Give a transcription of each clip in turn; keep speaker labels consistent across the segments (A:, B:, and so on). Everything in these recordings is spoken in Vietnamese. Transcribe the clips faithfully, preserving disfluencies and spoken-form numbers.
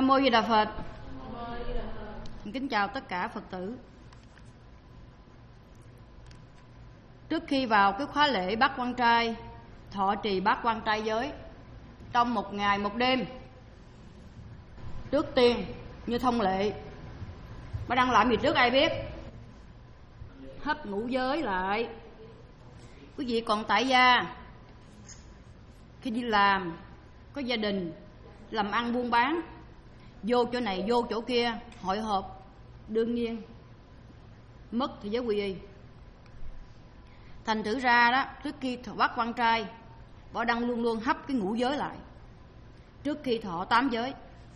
A: Mô Di Đà Phật. Kính chào tất cả Phật tử. Trước khi vào cái khóa lễ Bát Quan Trai, thọ trì Bát Quan Trai giới trong một ngày một đêm, trước tiên như thông lệ, Bà đang làm gì trước ai biết? Hấp ngũ giới lại. Quý vị còn tại gia, khi đi làm, có gia đình, làm ăn buôn bán, vô chỗ này vô chỗ kia, hội họp, đương nhiên mất thì giới quy y. Thành thử ra đó, trước khi thọ Bát Quan Trai, Bảo Đăng luôn luôn hấp cái ngũ giới lại trước khi thọ tám giới.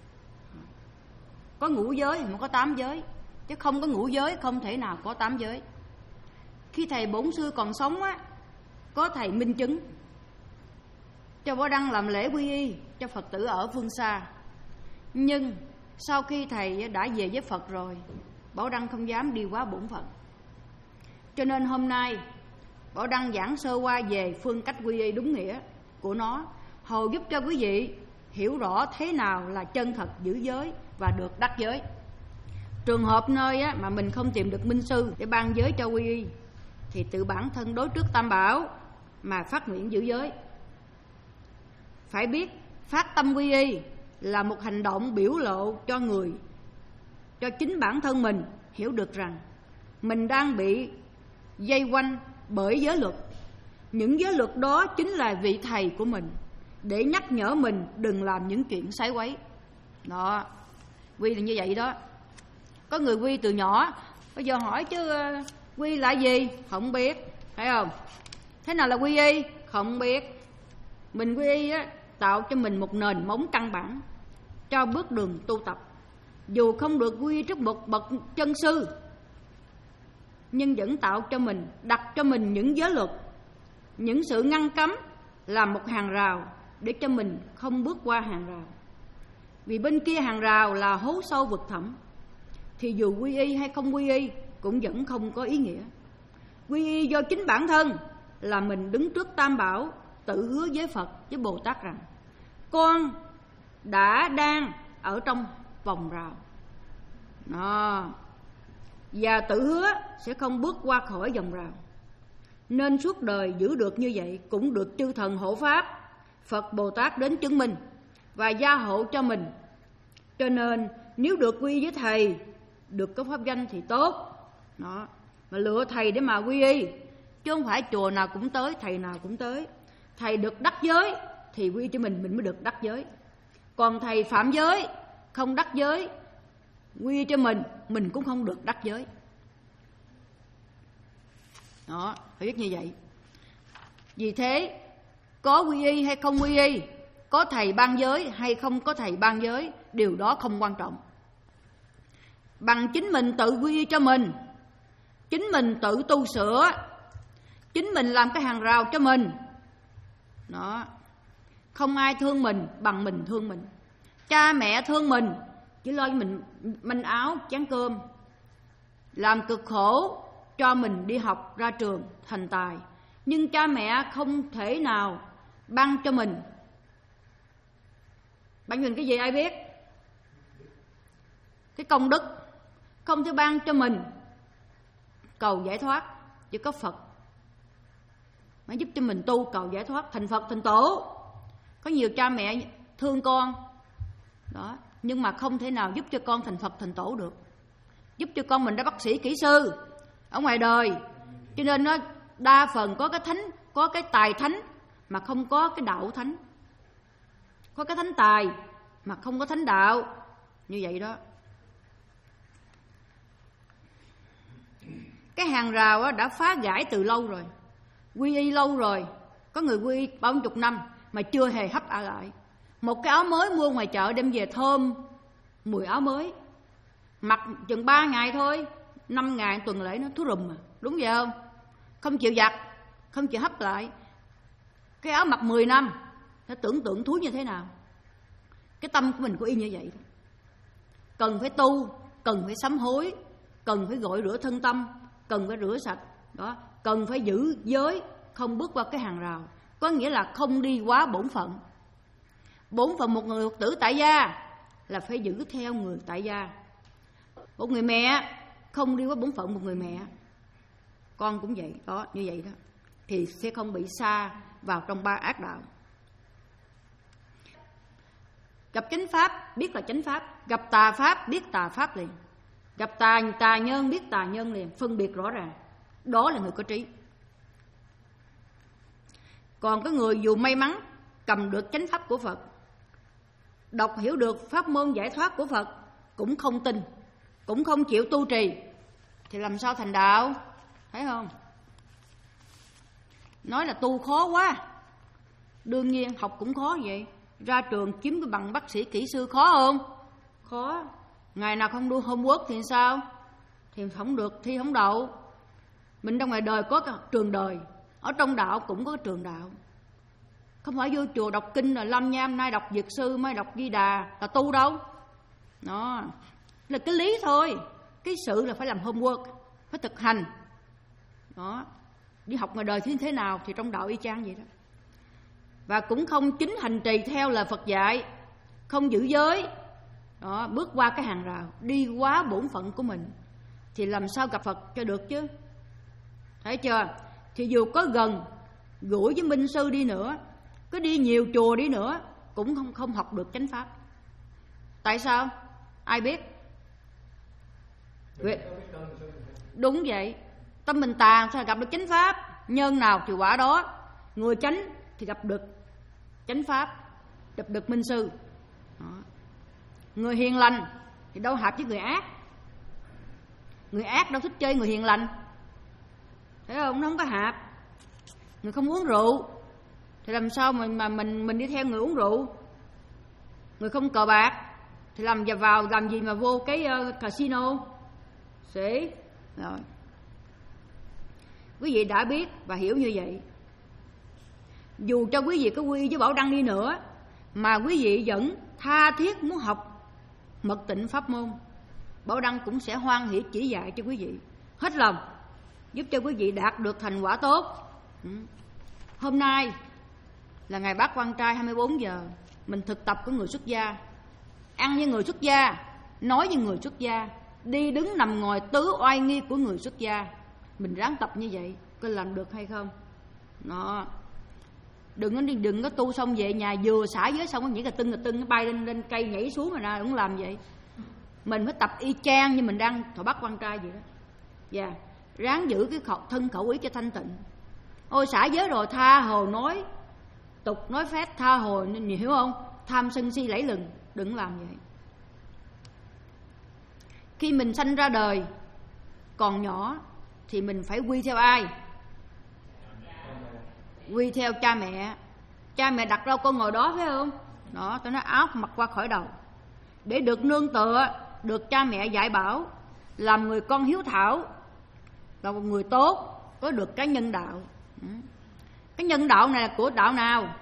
A: Có ngũ giới thì mới có tám giới, chứ không có ngũ giới không thể nào có tám giới. Khi thầy Bổn Sư còn sống á, có thầy minh chứng cho Bảo Đăng làm lễ quy y cho Phật tử ở phương xa. Nhưng sau khi thầy đã về với Phật rồi, Bảo Đăng không dám đi quá bổn phận. Cho nên hôm nay Bảo Đăng giảng sơ qua về phương cách quy y đúng nghĩa của nó, hầu giúp cho quý vị hiểu rõ thế nào là chân thật giữ giới và được đắc giới. Trường hợp nơi á, mà mình không tìm được minh sư để ban giới cho quy y, thì tự bản thân đối trước Tam Bảo mà phát nguyện giữ giới. Phải biết phát tâm quy y là một hành động biểu lộ cho người, cho chính bản thân mình hiểu được rằng mình đang bị dây quanh bởi giới luật. Những giới luật đó chính là vị thầy của mình, để nhắc nhở mình đừng làm những chuyện sái quấy. Đó, quy là như vậy đó. Có người quy từ nhỏ, bây giờ hỏi chứ uh, quy là gì? Không biết, phải không? Thế nào là quy y? Không biết. Mình quy y á, tạo cho mình một nền móng căn bản cho bước đường tu tập. Dù không được quy y trước một bậc chân sư, nhưng vẫn tạo cho mình, đặt cho mình những giới luật, những sự ngăn cấm, làm một hàng rào để cho mình không bước qua hàng rào. Vì bên kia hàng rào là hố sâu vực thẳm, thì dù quy y hay không quy y cũng vẫn không có ý nghĩa. Quy y do chính bản thân là mình đứng trước Tam Bảo, tự hứa với Phật với Bồ Tát rằng con đã đang ở trong vòng rào đó, và tự hứa sẽ không bước qua khỏi vòng rào. Nên suốt đời giữ được như vậy cũng được chư thần hộ pháp, Phật Bồ Tát đến chứng minh và gia hộ cho mình. Cho nên nếu được quy với thầy, được có pháp danh thì tốt đó. Mà lựa thầy để mà quy y, chứ không phải chùa nào cũng tới, thầy nào cũng tới. Thầy được đắc giới thì quy cho mình, mình mới được đắc giới. Còn thầy phạm giới, không đắc giới, quy cho mình, mình cũng không được đắc giới. Đó, phải biết như vậy. Vì thế, có quy y hay không quy y, có thầy ban giới hay không có thầy ban giới, điều đó không quan trọng. Bằng chính mình tự quy y cho mình, chính mình tự tu sửa, chính mình làm cái hàng rào cho mình. Đó. Không ai thương mình bằng mình thương mình. Cha mẹ thương mình chỉ lo cho mình manh áo chén cơm, làm cực khổ cho mình đi học ra trường thành tài, nhưng cha mẹ không thể nào ban cho mình. Ban cho mình cái gì ai biết? Cái công đức. Không thể ban cho mình cầu giải thoát, chỉ có Phật mới giúp cho mình tu cầu giải thoát, thành Phật thành Tổ. Có nhiều cha mẹ thương con đó, nhưng mà không thể nào giúp cho con thành Phật thành Tổ được, giúp cho con mình đã bác sĩ kỹ sư ở ngoài đời. Cho nên nó đa phần có cái thánh, có cái tài thánh mà không có cái đạo thánh, có cái thánh tài mà không có thánh đạo, như vậy đó. Cái hàng rào đã phá giải từ lâu rồi, quy y lâu rồi. Có người quy y bao nhiêu chục năm mà chưa hề hấp ả lại. Một cái áo mới mua ngoài chợ đem về thơm mùi áo mới, mặc chừng ba ngày thôi, năm ngày tuần lễ nó thú rùm mà. Đúng vậy không? Không chịu giặt, không chịu hấp lại. Cái áo mặc mười năm, nó tưởng tượng thúi như thế nào. Cái tâm của mình có y như vậy. Cần phải tu, cần phải sám hối, cần phải gội rửa thân tâm, cần phải rửa sạch đó, cần phải giữ giới, không bước qua cái hàng rào, có nghĩa là không đi quá bổn phận. Bổn phận một người Phật tử tại gia là phải giữ theo người tại gia. Một người mẹ không đi qua bổn phận một người mẹ, con cũng vậy đó, như vậy đó, thì sẽ không bị sa vào trong ba ác đạo. Gặp chánh pháp biết là chánh pháp, gặp tà pháp biết tà pháp liền, gặp tà tà nhân biết tà nhân liền, phân biệt rõ ràng. Đó là người có trí. Còn cái người dù may mắn cầm được chánh pháp của Phật, đọc hiểu được pháp môn giải thoát của Phật, cũng không tin, cũng không chịu tu trì, thì làm sao thành đạo? Thấy không? Nói là tu khó quá, đương nhiên học cũng khó vậy. Ra trường kiếm cái bằng bác sĩ kỹ sư khó không? Khó. Ngày nào không đu homework thì sao? Thì không được, thi không đậu. Mình trong ngoài đời có cái trường đời, ở trong đạo cũng có cái trường đạo. Không phải vô chùa đọc kinh là lâm nham, nay đọc Dược Sư, mai đọc Di Đà là tu đâu. Đó là cái lý thôi. Cái sự là phải làm homework, phải thực hành. Đó, đi học ngoài đời thì thế nào thì trong đạo y chang vậy đó. Và cũng không chính hành trì theo lời Phật dạy, không giữ giới. Đó, bước qua cái hàng rào, đi quá bổn phận của mình, thì làm sao gặp Phật cho được chứ? Thấy chưa? Thì dù có gần gũi với minh sư đi nữa, có đi nhiều chùa đi nữa, cũng không không học được chánh pháp. Tại sao? Ai biết? Đúng vậy. Tâm mình tàn sao gặp được chánh pháp? Nhân nào thì quả đó. Người chánh thì gặp được chánh pháp, gặp được minh sư. Đó. Người hiền lành thì đâu hợp với người ác. Người ác đâu thích chơi người hiền lành, thấy không? Nó không có hợp. Người không uống rượu thì làm sao mà, mà mình mình đi theo người uống rượu. Người không cờ bạc thì làm và vào làm gì mà vô cái uh, casino. Sĩ rồi. Quý vị đã biết và hiểu như vậy, dù cho quý vị có quy với Bảo Đăng đi nữa, mà quý vị vẫn tha thiết muốn học mật tịnh pháp môn, Bảo Đăng cũng sẽ hoan hỷ chỉ dạy cho quý vị hết lòng, giúp cho quý vị đạt được thành quả tốt. Ừ. Hôm nay là ngày Bát Quan Trai hai mươi bốn giờ, mình thực tập của người xuất gia, ăn như người xuất gia, nói như người xuất gia, đi đứng nằm ngồi tứ oai nghi của người xuất gia. Mình ráng tập như vậy, coi làm được hay không. Đó. Đừng có đừng có tu xong về nhà vừa xả giới xong những cái tưng cái tưng bay lên lên cây nhảy xuống rồi nào cũng làm vậy. Mình phải tập y chang như mình đang thọ Bát Quan Trai vậy đó. Dạ, yeah. Ráng giữ cái khẩu, thân khẩu ý cho thanh tịnh. Ôi xả giới rồi tha hồ nói tục nói phép, tha hồ nên hiểu không? Tham sân si lẫy lừng, đừng làm vậy. Khi mình sanh ra đời còn nhỏ thì mình phải quy theo ai? Quy theo cha mẹ. Cha mẹ đặt đâu con ngồi đó, phải không? Đó, tôi nói áo mặc qua khỏi đầu, để được nương tựa, được cha mẹ dạy bảo, làm người con hiếu thảo, là một người tốt, có được cái nhân đạo. Cái nhân đạo này là của đạo nào?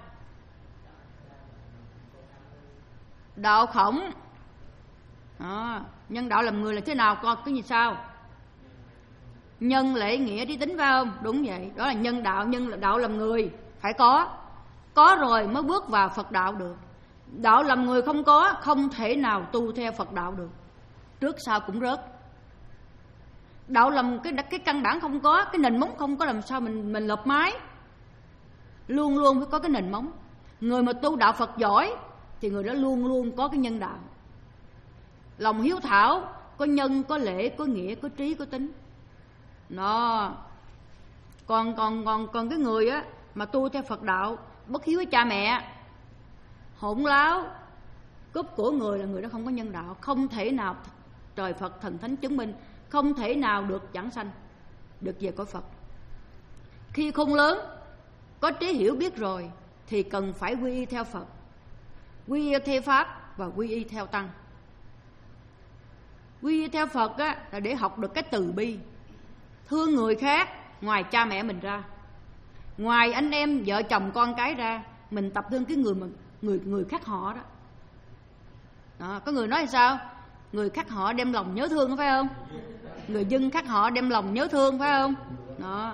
A: Đạo Khổng. Đó, nhân đạo làm người là thế nào? Coi cái gì sao? Nhân lễ nghĩa trí tính, phải không? Đúng vậy, đó là nhân đạo. Nhân đạo làm người phải có, có rồi mới bước vào Phật đạo được. Đạo làm người không có, không thể nào tu theo Phật đạo được, trước sau cũng rớt. Đạo làm cái cái căn bản không có, cái nền móng không có, làm sao mình mình lợp mái. Luôn luôn phải có cái nền móng. Người mà tu đạo Phật giỏi thì người đó luôn luôn có cái nhân đạo, lòng hiếu thảo, có nhân, có lễ, có nghĩa, có trí, có tính. Nó còn còn còn còn cái người á mà tu theo Phật đạo bất hiếu với cha mẹ, hỗn láo, cướp của người, là người đó không có nhân đạo, không thể nào trời Phật thần thánh chứng minh, không thể nào được giảng sanh, được về cõi Phật. Khi khôn lớn, có trí hiểu biết rồi thì cần phải quy y theo Phật, quy y theo Pháp và quy y theo Tăng. Quy y theo Phật á, là để học được cái từ bi, thương người khác ngoài cha mẹ mình ra, ngoài anh em vợ chồng con cái ra, mình tập thương cái người mà người người khác họ đó. Đó, có người nói là sao? Người khác họ đem lòng nhớ thương, phải không? Người dân khác họ đem lòng nhớ thương, phải không? Đó.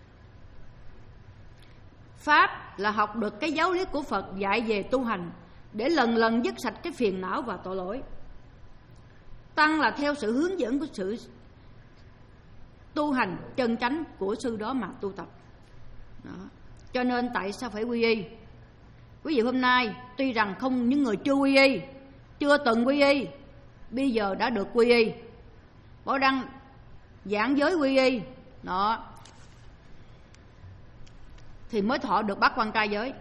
A: Pháp là học được cái giáo lý của Phật dạy về tu hành, để lần lần dứt sạch cái phiền não và tội lỗi. Tăng là theo sự hướng dẫn của sự tu hành chân chánh của sư đó mà tu tập đó. Cho nên tại sao phải quy y? Quý vị hôm nay tuy rằng không, những người chưa quy y, chưa từng quy y, bây giờ đã được quy y. Bảo Đăng giảng giới quy y đó thì mới thọ được bát quan trai giới.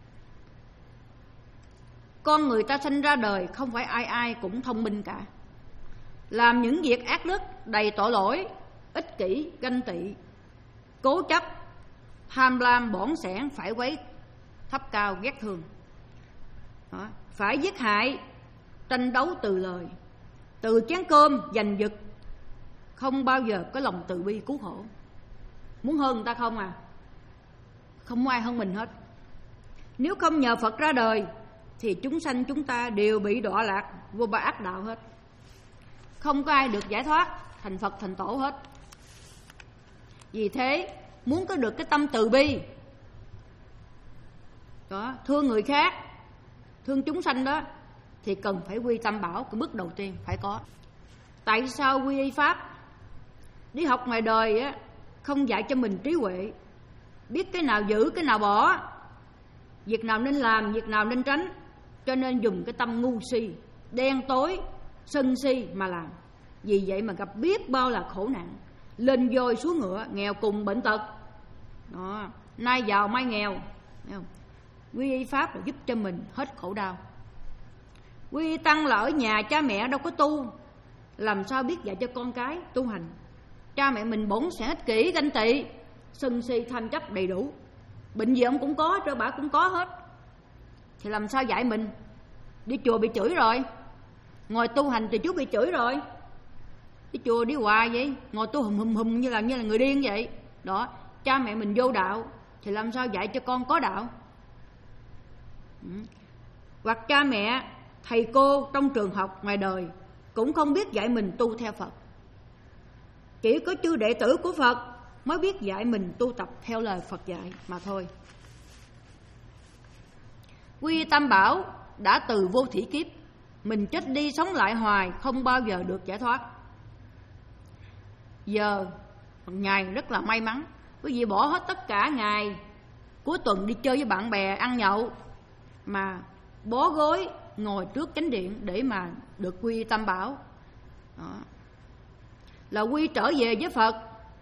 A: Con người ta sinh ra đời không phải ai ai cũng thông minh cả, làm những việc ác đức đầy tội lỗi, ích kỷ, ganh tị, cố chấp, tham lam, bỏn sẻn, phải quấy thấp cao, ghét thương đó. Phải giết hại, tranh đấu từ lời, từ chén cơm giành giật, không bao giờ có lòng từ bi cứu khổ. Muốn hơn người ta không à? Không ai hơn mình hết. Nếu không nhờ Phật ra đời thì chúng sanh chúng ta đều bị đọa lạc vô ba ác đạo hết. Không có ai được giải thoát thành Phật thành Tổ hết. Vì thế muốn có được cái tâm từ bi đó, thương người khác, thương chúng sanh đó, thì cần phải quy tam bảo. Cái bước đầu tiên phải có. Tại sao quy y pháp? Đi học ngoài đời á, không dạy cho mình trí huệ, biết cái nào giữ, cái nào bỏ, việc nào nên làm, việc nào nên tránh. Cho nên dùng cái tâm ngu si, đen tối, sân si mà làm. Vì vậy mà gặp biết bao là khổ nạn, lên voi xuống ngựa, nghèo cùng bệnh tật đó. Nay giàu mai nghèo. Thấy không? Quy y pháp là giúp cho mình hết khổ đau. Quy y tăng là ở nhà cha mẹ đâu có tu, làm sao biết dạy cho con cái tu hành? Cha mẹ mình bổn sẽ ích kỷ, ganh tị, sân si, tham chấp đầy đủ, bệnh gì ông cũng có, trơ bả cũng có hết, thì làm sao dạy mình? Đi chùa bị chửi rồi, ngồi tu hành thì chú bị chửi rồi. Đi chùa đi hoài vậy, ngồi tu hùm hùm hùm như là như là người điên vậy đó. Cha mẹ mình vô đạo thì làm sao dạy cho con có đạo? Ừ. Hoặc cha mẹ, thầy cô trong trường học ngoài đời cũng không biết dạy mình tu theo Phật. Chỉ có chư đệ tử của Phật mới biết dạy mình tu tập theo lời Phật dạy mà thôi. Quy tam bảo đã từ vô thủy kiếp, mình chết đi sống lại hoài, không bao giờ được giải thoát. Giờ ngày rất là may mắn, quý vị bỏ hết tất cả ngày cuối tuần đi chơi với bạn bè, ăn nhậu, mà bó gối ngồi trước chánh điện để mà được quy tam bảo đó. Là quy trở về với Phật.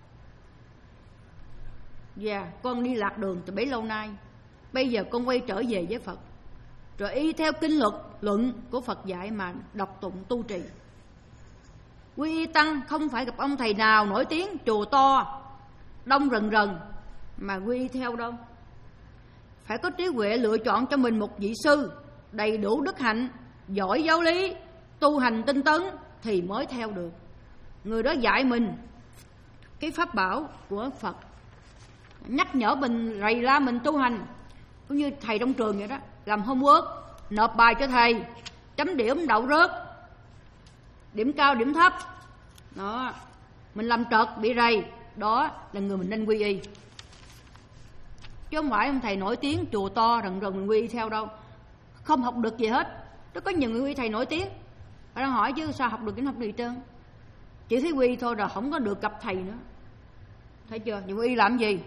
A: Dạ yeah, con đi lạc đường từ bấy lâu nay, bây giờ con quay trở về với Phật, rồi y theo kinh luật luận của Phật dạy mà đọc tụng tu trì. Quy y tăng không phải gặp ông thầy nào nổi tiếng, chùa to đông rần rần mà quy y theo đâu. Phải có trí huệ lựa chọn cho mình một vị sư đầy đủ đức hạnh, giỏi giáo lý, tu hành tinh tấn thì mới theo được. Người đó dạy mình cái pháp bảo của Phật, nhắc nhở mình, rầy la mình tu hành. Cũng như thầy trong trường vậy đó, làm homework, nộp bài cho thầy, chấm điểm đậu rớt, điểm cao điểm thấp đó, mình làm trật bị rầy, đó là người mình nên quy y. Chứ không phải ông thầy nổi tiếng chùa to rần rần mình quy y theo đâu, không học được gì hết. Nó có nhiều người quy thầy nổi tiếng, họ đang hỏi chứ sao học được cái học được gì trơn, chỉ thấy quy thôi rồi không có được gặp thầy nữa. Thấy chưa? Nhưng quy làm gì?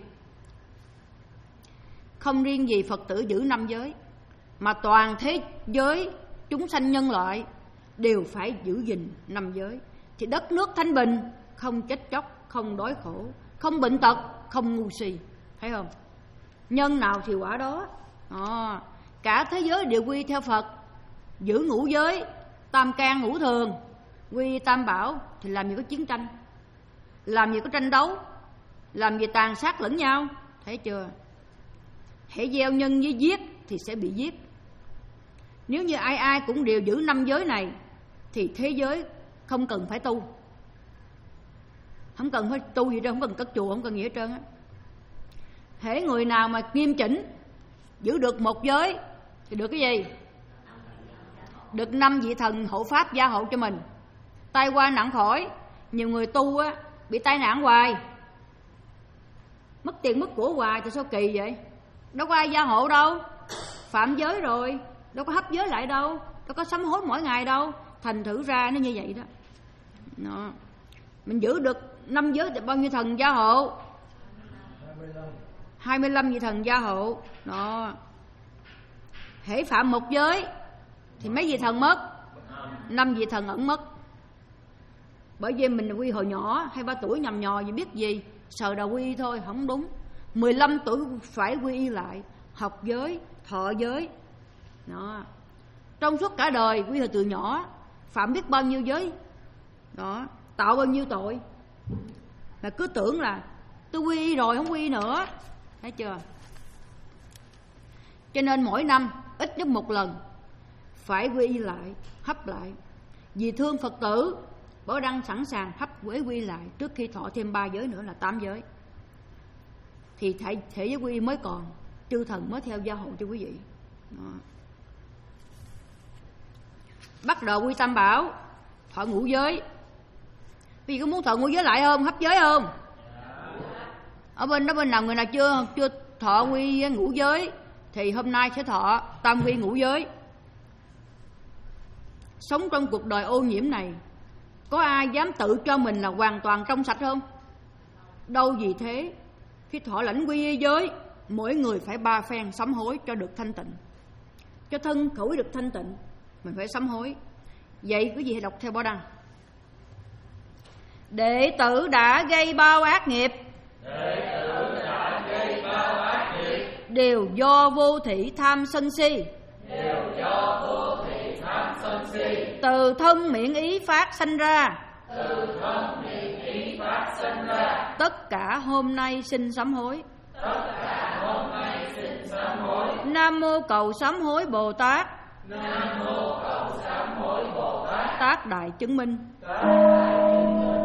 A: Không riêng gì Phật tử giữ năm giới, mà toàn thế giới chúng sanh nhân loại đều phải giữ gìn năm giới, thì đất nước thanh bình, không chết chóc, không đói khổ, không bệnh tật, không ngu si. Thấy không? Nhân nào thì quả đó. À, cả thế giới đều quy theo Phật, giữ ngũ giới, tam can ngũ thường, quy tam bảo, thì làm gì có chiến tranh, làm gì có tranh đấu, làm gì tàn sát lẫn nhau. Thấy chưa? Hễ gieo nhân với giết thì sẽ bị giết. Nếu như ai ai cũng đều giữ năm giới này thì thế giới không cần phải tu, không cần phải tu gì đâu, không cần cất chùa, không cần gì hết trơn á. Hễ người nào mà nghiêm chỉnh giữ được một giới thì được cái gì? Được năm vị thần hộ pháp gia hộ cho mình, tai qua nạn khỏi. Nhiều người tu á bị tai nạn hoài, mất tiền mất của hoài, thì sao kỳ vậy? Đâu có ai gia hộ đâu, phạm giới rồi. đâu có hấp giới lại đâu, đâu có sám hối mỗi ngày đâu. Thành thử ra nó như vậy đó. Đó. Mình giữ được năm giới thì bao nhiêu thần gia hộ? hai mươi lăm vị thần gia hộ. Đó. Hễ phạm một giới thì mấy vị thần mất? Năm vị thần ẩn mất. Bởi vì mình quy hồi nhỏ hai ba tuổi nhầm nhò gì biết gì, sờ đầu quy y thôi, không đúng. mười lăm tuổi phải quy y lại, học giới, thọ giới. Đó. Trong suốt cả đời quy hồi từ nhỏ phạm biết bao nhiêu giới. Đó, tạo bao nhiêu tội. Mà cứ tưởng là tôi quy y rồi không quy y nữa. Thấy chưa? Cho nên mỗi năm ít nhất một lần phải quy y lại, hấp lại. Vì thương Phật tử, Bảo Đăng sẵn sàng hấp quế quy lại trước khi thọ thêm ba giới nữa là tám giới. Thì thể, thể giới quy y mới còn, chư thần mới theo gia hộ cho quý vị. Đó. Bắt đầu quy tam bảo, thọ ngũ giới. Vì có muốn thọ ngũ giới lại không? Hấp giới không? Ở bên đó bên nào người nào chưa chưa thọ quy ngũ giới thì hôm nay sẽ thọ tam quy ngũ giới. Sống trong cuộc đời ô nhiễm này, có ai dám tự cho mình là hoàn toàn trong sạch không? Đâu vì thế, khi thọ lãnh quy y giới, mỗi người phải ba phen sám hối cho được thanh tịnh. Cho thân khẩu được thanh tịnh, mình phải sám hối. Vậy quý vị hãy đọc theo Bảo Đăng. Đệ tử đã gây bao ác nghiệp,
B: Đệ tử đã gây bao ác nghiệp,
A: đều do vô thị tham sân si,
B: đều do vô thị tham sân si,
A: từ thân miệng ý phát sanh ra,
B: từ thân miệng ý phát sinh ra.
A: Tất cả hôm nay xin sám hối.
B: Tất cả hôm nay xin sám hối.
A: Nam mô cầu sám hối Bồ Tát.
B: Nam mô cầu sám hối Bồ Tát.
A: Tác đại chứng minh.
B: Tác đại chứng minh.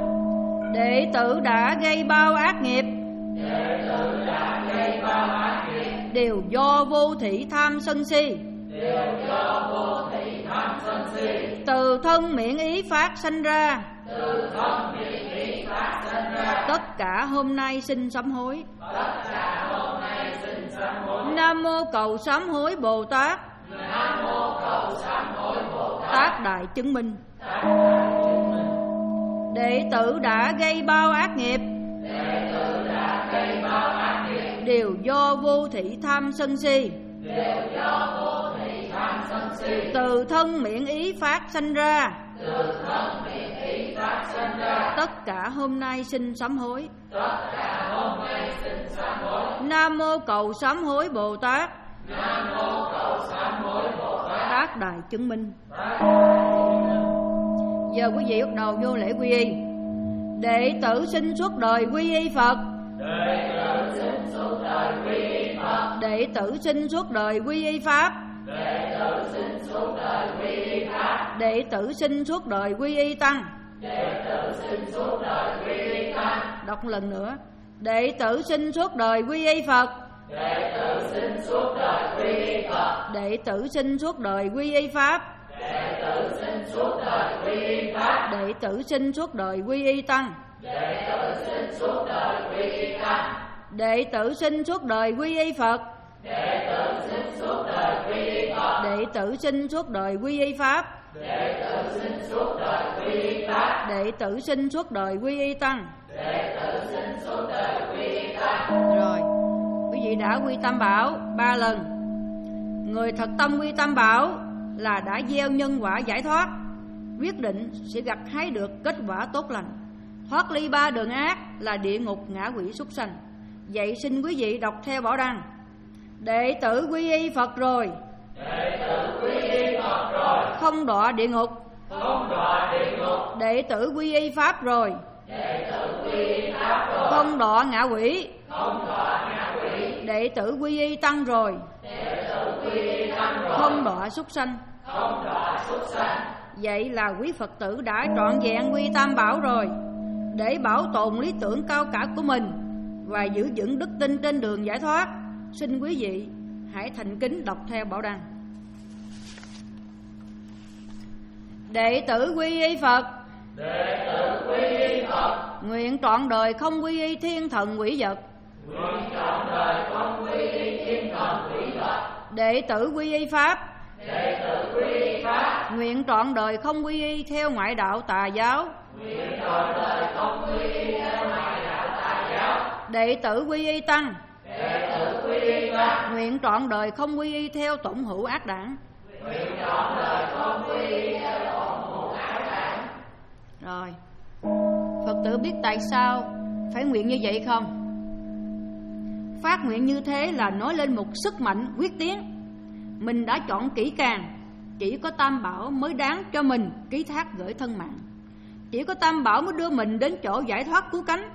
A: Đệ tử đã gây bao ác nghiệp,
B: Đệ tử đã gây bao ác nghiệp,
A: đều do vô thị tham sân si,
B: đều do vô thị tham sân si,
A: từ thân miệng ý phát sanh ra,
B: từ thân miệng ý phát sinh ra.
A: Tất cả hôm nay xin sám hối.
B: Tất cả hôm nay xin sám hối.
A: Nam mô cầu sám hối Bồ Tát.
B: Nam mô cầu sám hối Bồ Tát.
A: Tác đại chứng minh.
B: Tác đại chứng minh.
A: Đệ tử đã gây bao ác nghiệp,
B: Đệ tử đã gây bao ác nghiệp,
A: đều do vô thị tham sân si,
B: đều do vô thị tham sân si,
A: từ thân miệng ý phát sanh ra,
B: từ thân miệng ý phát sinh ra.
A: Tất cả hôm nay xin sám hối.
B: Tất cả hôm nay xin sám hối.
A: Nam mô cầu sám hối Bồ Tát.
B: Nam mô cầu sám hối Bồ Tát.
A: Tác đại chứng minh.
B: Tác đại chứng minh.
A: Giờ quý vị bắt đầu vô lễ quy y. Đệ tử xin suốt đời quy y Phật.
B: Đệ tử xin suốt đời quy y Phật.
A: Đệ tử xin suốt đời quy y Pháp.
B: Đệ tử xin suốt đời quy y Pháp.
A: Đệ tử xin suốt đời quy y Tăng.
B: Đệ tử xin suốt đời quy y Tăng.
A: Đọc một lần nữa. Đệ tử xin suốt đời quy y Phật.
B: Đệ tử xin suốt đời quy y Phật.
A: Đệ tử xin suốt đời quy y Pháp.
B: Đệ tử xin suốt đời quy y Pháp.
A: Đệ tử xin suốt đời quy y Tăng.
B: Đệ tử xin suốt đời quy y Tăng.
A: Đệ tử xin suốt đời quy y Phật.
B: Đệ tử xin suốt đời quy y Phật.
A: Đệ tử xin suốt đời quy y Pháp.
B: Đệ tử xin suốt đời quy y Pháp.
A: Đệ tử xin suốt đời quy y Tăng.
B: Đệ tử xin suốt đời quy y Tăng.
A: Rồi, quý vị đã quy Tam Bảo ba lần. Người thật tâm quy Tam Bảo là đã gieo nhân quả giải thoát, quyết định sẽ gặt hái được kết quả tốt lành, thoát ly ba đường ác là địa ngục, ngạ quỷ, súc sanh. Vậy xin quý vị đọc theo Bảo Đăng. Đệ tử quy y Phật rồi,
B: Đệ tử quy y Phật rồi,
A: không đọa địa ngục.
B: không đọa địa ngục.
A: Đệ tử quy y Pháp rồi,
B: Đệ tử quy y Pháp rồi,
A: không đọa ngạ quỷ.
B: không đọa ngạ quỷ.
A: Đệ tử quy y Tăng rồi,
B: Đệ tử quy y Tăng rồi,
A: không đọa súc sanh.
B: không đọa súc sanh.
A: Vậy là quý Phật tử đã trọn vẹn quy Tam Bảo rồi. Để bảo tồn lý tưởng cao cả của mình và giữ vững đức tin trên đường giải thoát, xin quý vị hãy thành kính đọc theo Bảo Đăng. Đệ tử quy y Phật,
B: Đệ tử quy y Phật,
A: nguyện trọn đời không quy y thiên thần quỷ vật.
B: nguyện trọn đời không quy y thiên thần quỷ vật.
A: Đệ tử quy y Pháp,
B: đệ tử quy y Pháp.
A: Nguyện trọn đời không quy y theo ngoại đạo tà giáo.
B: Nguyện trọn đời không quy y theo ngoại đạo tà giáo.
A: Đệ tử quy y Tăng.
B: Đệ tử quy y Tăng.
A: Nguyện trọn đời không quy y theo tổn hữu ác đảng.
B: Nguyện trọn đời không quy y theo tổn hữu ác đảng.
A: Rồi, Phật tử biết tại sao phải nguyện như vậy không? Phát nguyện như thế là nói lên một sức mạnh quyết tiến. Mình đã chọn kỹ càng, chỉ có Tam Bảo mới đáng cho mình ký thác gửi thân mạng. Chỉ có Tam Bảo mới đưa mình đến chỗ giải thoát cứu cánh.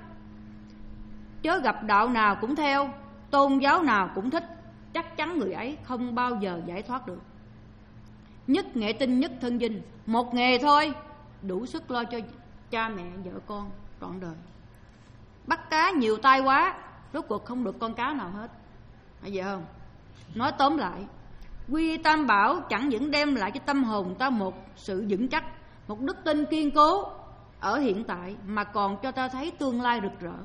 A: Chớ gặp đạo nào cũng theo, tôn giáo nào cũng thích, chắc chắn người ấy không bao giờ giải thoát được. Nhất nghệ tinh nhất thân dinh, một nghề thôi đủ sức lo cho cha mẹ vợ con trọn đời. Bắt cá nhiều tay quá, rốt cuộc không được con cá nào hết. Phải vậy không? Nói tóm lại, quy y Tam Bảo chẳng những đem lại cho tâm hồn ta một sự vững chắc, một đức tin kiên cố ở hiện tại, mà còn cho ta thấy tương lai rực rỡ.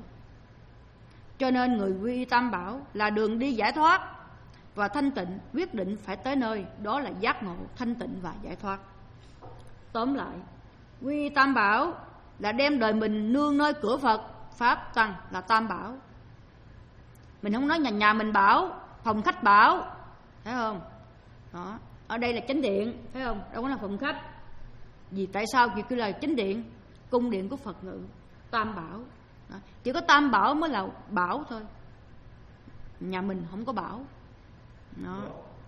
A: Cho nên người quy y Tam Bảo là đường đi giải thoát và thanh tịnh, quyết định phải tới nơi, đó là giác ngộ, thanh tịnh và giải thoát. Tóm lại, quy y Tam Bảo là đem đời mình nương nơi cửa Phật, Pháp, Tăng là Tam Bảo. Mình không nói nhà nhà mình bảo, phòng khách bảo, thấy không? Đó. Ở đây là chánh điện, thấy không? Đâu có là phòng khách. Vì tại sao chỉ cứ là chánh điện, cung điện của Phật ngự, Tam Bảo. Đó. Chỉ có Tam Bảo mới là bảo thôi. Nhà mình không có bảo. Đó.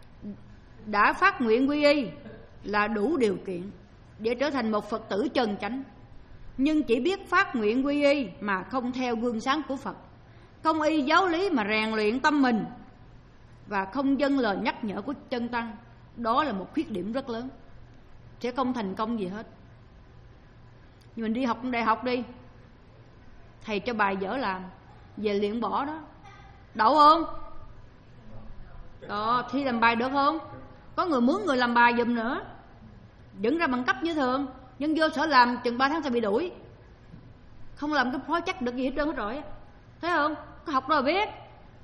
A: Đã phát nguyện quy y là đủ điều kiện để trở thành một Phật tử chân chánh. Nhưng chỉ biết phát nguyện quy y mà không theo gương sáng của Phật, không y giáo lý mà rèn luyện tâm mình và không dâng lời nhắc nhở của chân tăng, đó là một khuyết điểm rất lớn, sẽ không thành công gì hết. Nhưng mình đi học đại học đi, thầy cho bài dở làm, về luyện bỏ đó, đậu không? Đó, thi làm bài được không? Có người mướn người làm bài giùm nữa, dẫn ra bằng cấp như thường, nhưng vô sở làm chừng ba tháng sẽ bị đuổi, không làm cái project được gì hết trơn hết rồi. Thấy không? Có học rồi biết.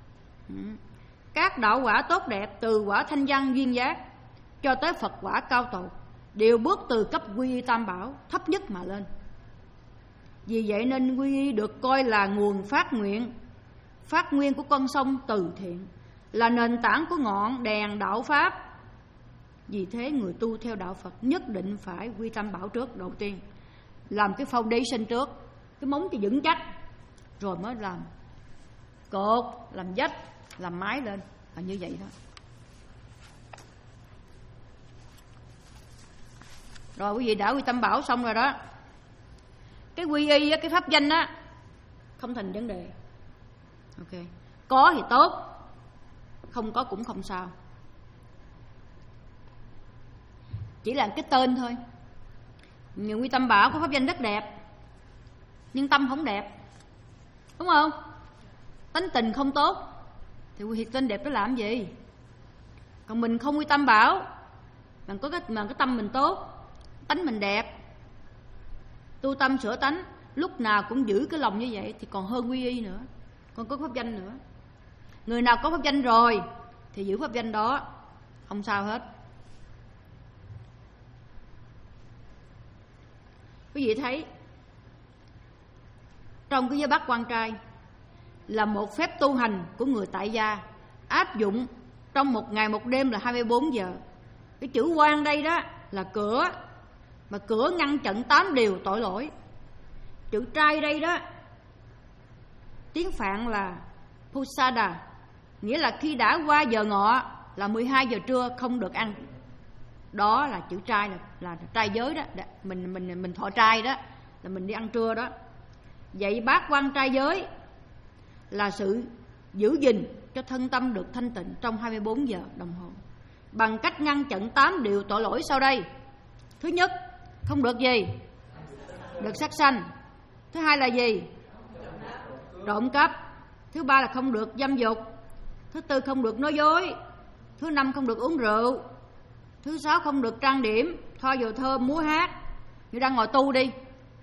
A: Các đạo quả tốt đẹp từ quả thanh văn duyên giác cho tới Phật quả cao tột đều bước từ cấp quy y Tam Bảo thấp nhất mà lên. Vì vậy nên quy y được coi là nguồn phát nguyện, phát nguyên của con sông từ thiện, là nền tảng của ngọn đèn đạo Pháp. Vì thế người tu theo đạo Phật nhất định phải quy Tam Bảo trước đầu tiên, làm cái foundation trước, cái móng cho vững chắc, rồi mới làm cột, làm vách, làm mái lên, là như vậy đó. Rồi quý vị đã quy Tam Bảo xong rồi đó, cái quy y, cái pháp danh á không thành vấn đề. Ok, có thì tốt, không có cũng không sao, chỉ là cái tên thôi. Nhiều quy Tam Bảo có pháp danh rất đẹp, nhưng tâm không đẹp, đúng không? Tánh tình không tốt thì quy tên đẹp đó làm gì? Còn mình không quy Tam Bảo, mà có cái mà cái tâm mình tốt, tánh mình đẹp, tu tâm sửa tánh, lúc nào cũng giữ cái lòng như vậy thì còn hơn quy y nữa, còn có pháp danh nữa. Người nào có pháp danh rồi thì giữ pháp danh đó, không sao hết. Quý vị thấy trong cái giới bát quan trai là một phép tu hành của người tại gia, áp dụng trong một ngày một đêm là hai mươi bốn giờ. Cái chữ quan đây đó là cửa, mà cửa ngăn chặn tám điều tội lỗi. Chữ trai đây đó, tiếng Phạn là Pusada, nghĩa là khi đã qua giờ ngọ là mười hai giờ trưa không được ăn. Đó là chữ trai, là, là trai giới đó, mình mình mình thọ trai đó, là mình đi ăn trưa đó. Vậy bát quan trai giới là sự giữ gìn cho thân tâm được thanh tịnh trong hai mươi bốn giờ đồng hồ, bằng cách ngăn chặn tám điều tội lỗi sau đây. Thứ nhất, không được gì? Được sát sanh. Thứ hai là gì? Trộm cắp. Thứ ba là không được dâm dục. Thứ tư không được nói dối. Thứ năm không được uống rượu. Thứ sáu không được trang điểm, thoa dầu thơm, múa hát. Như đang ngồi tu đi,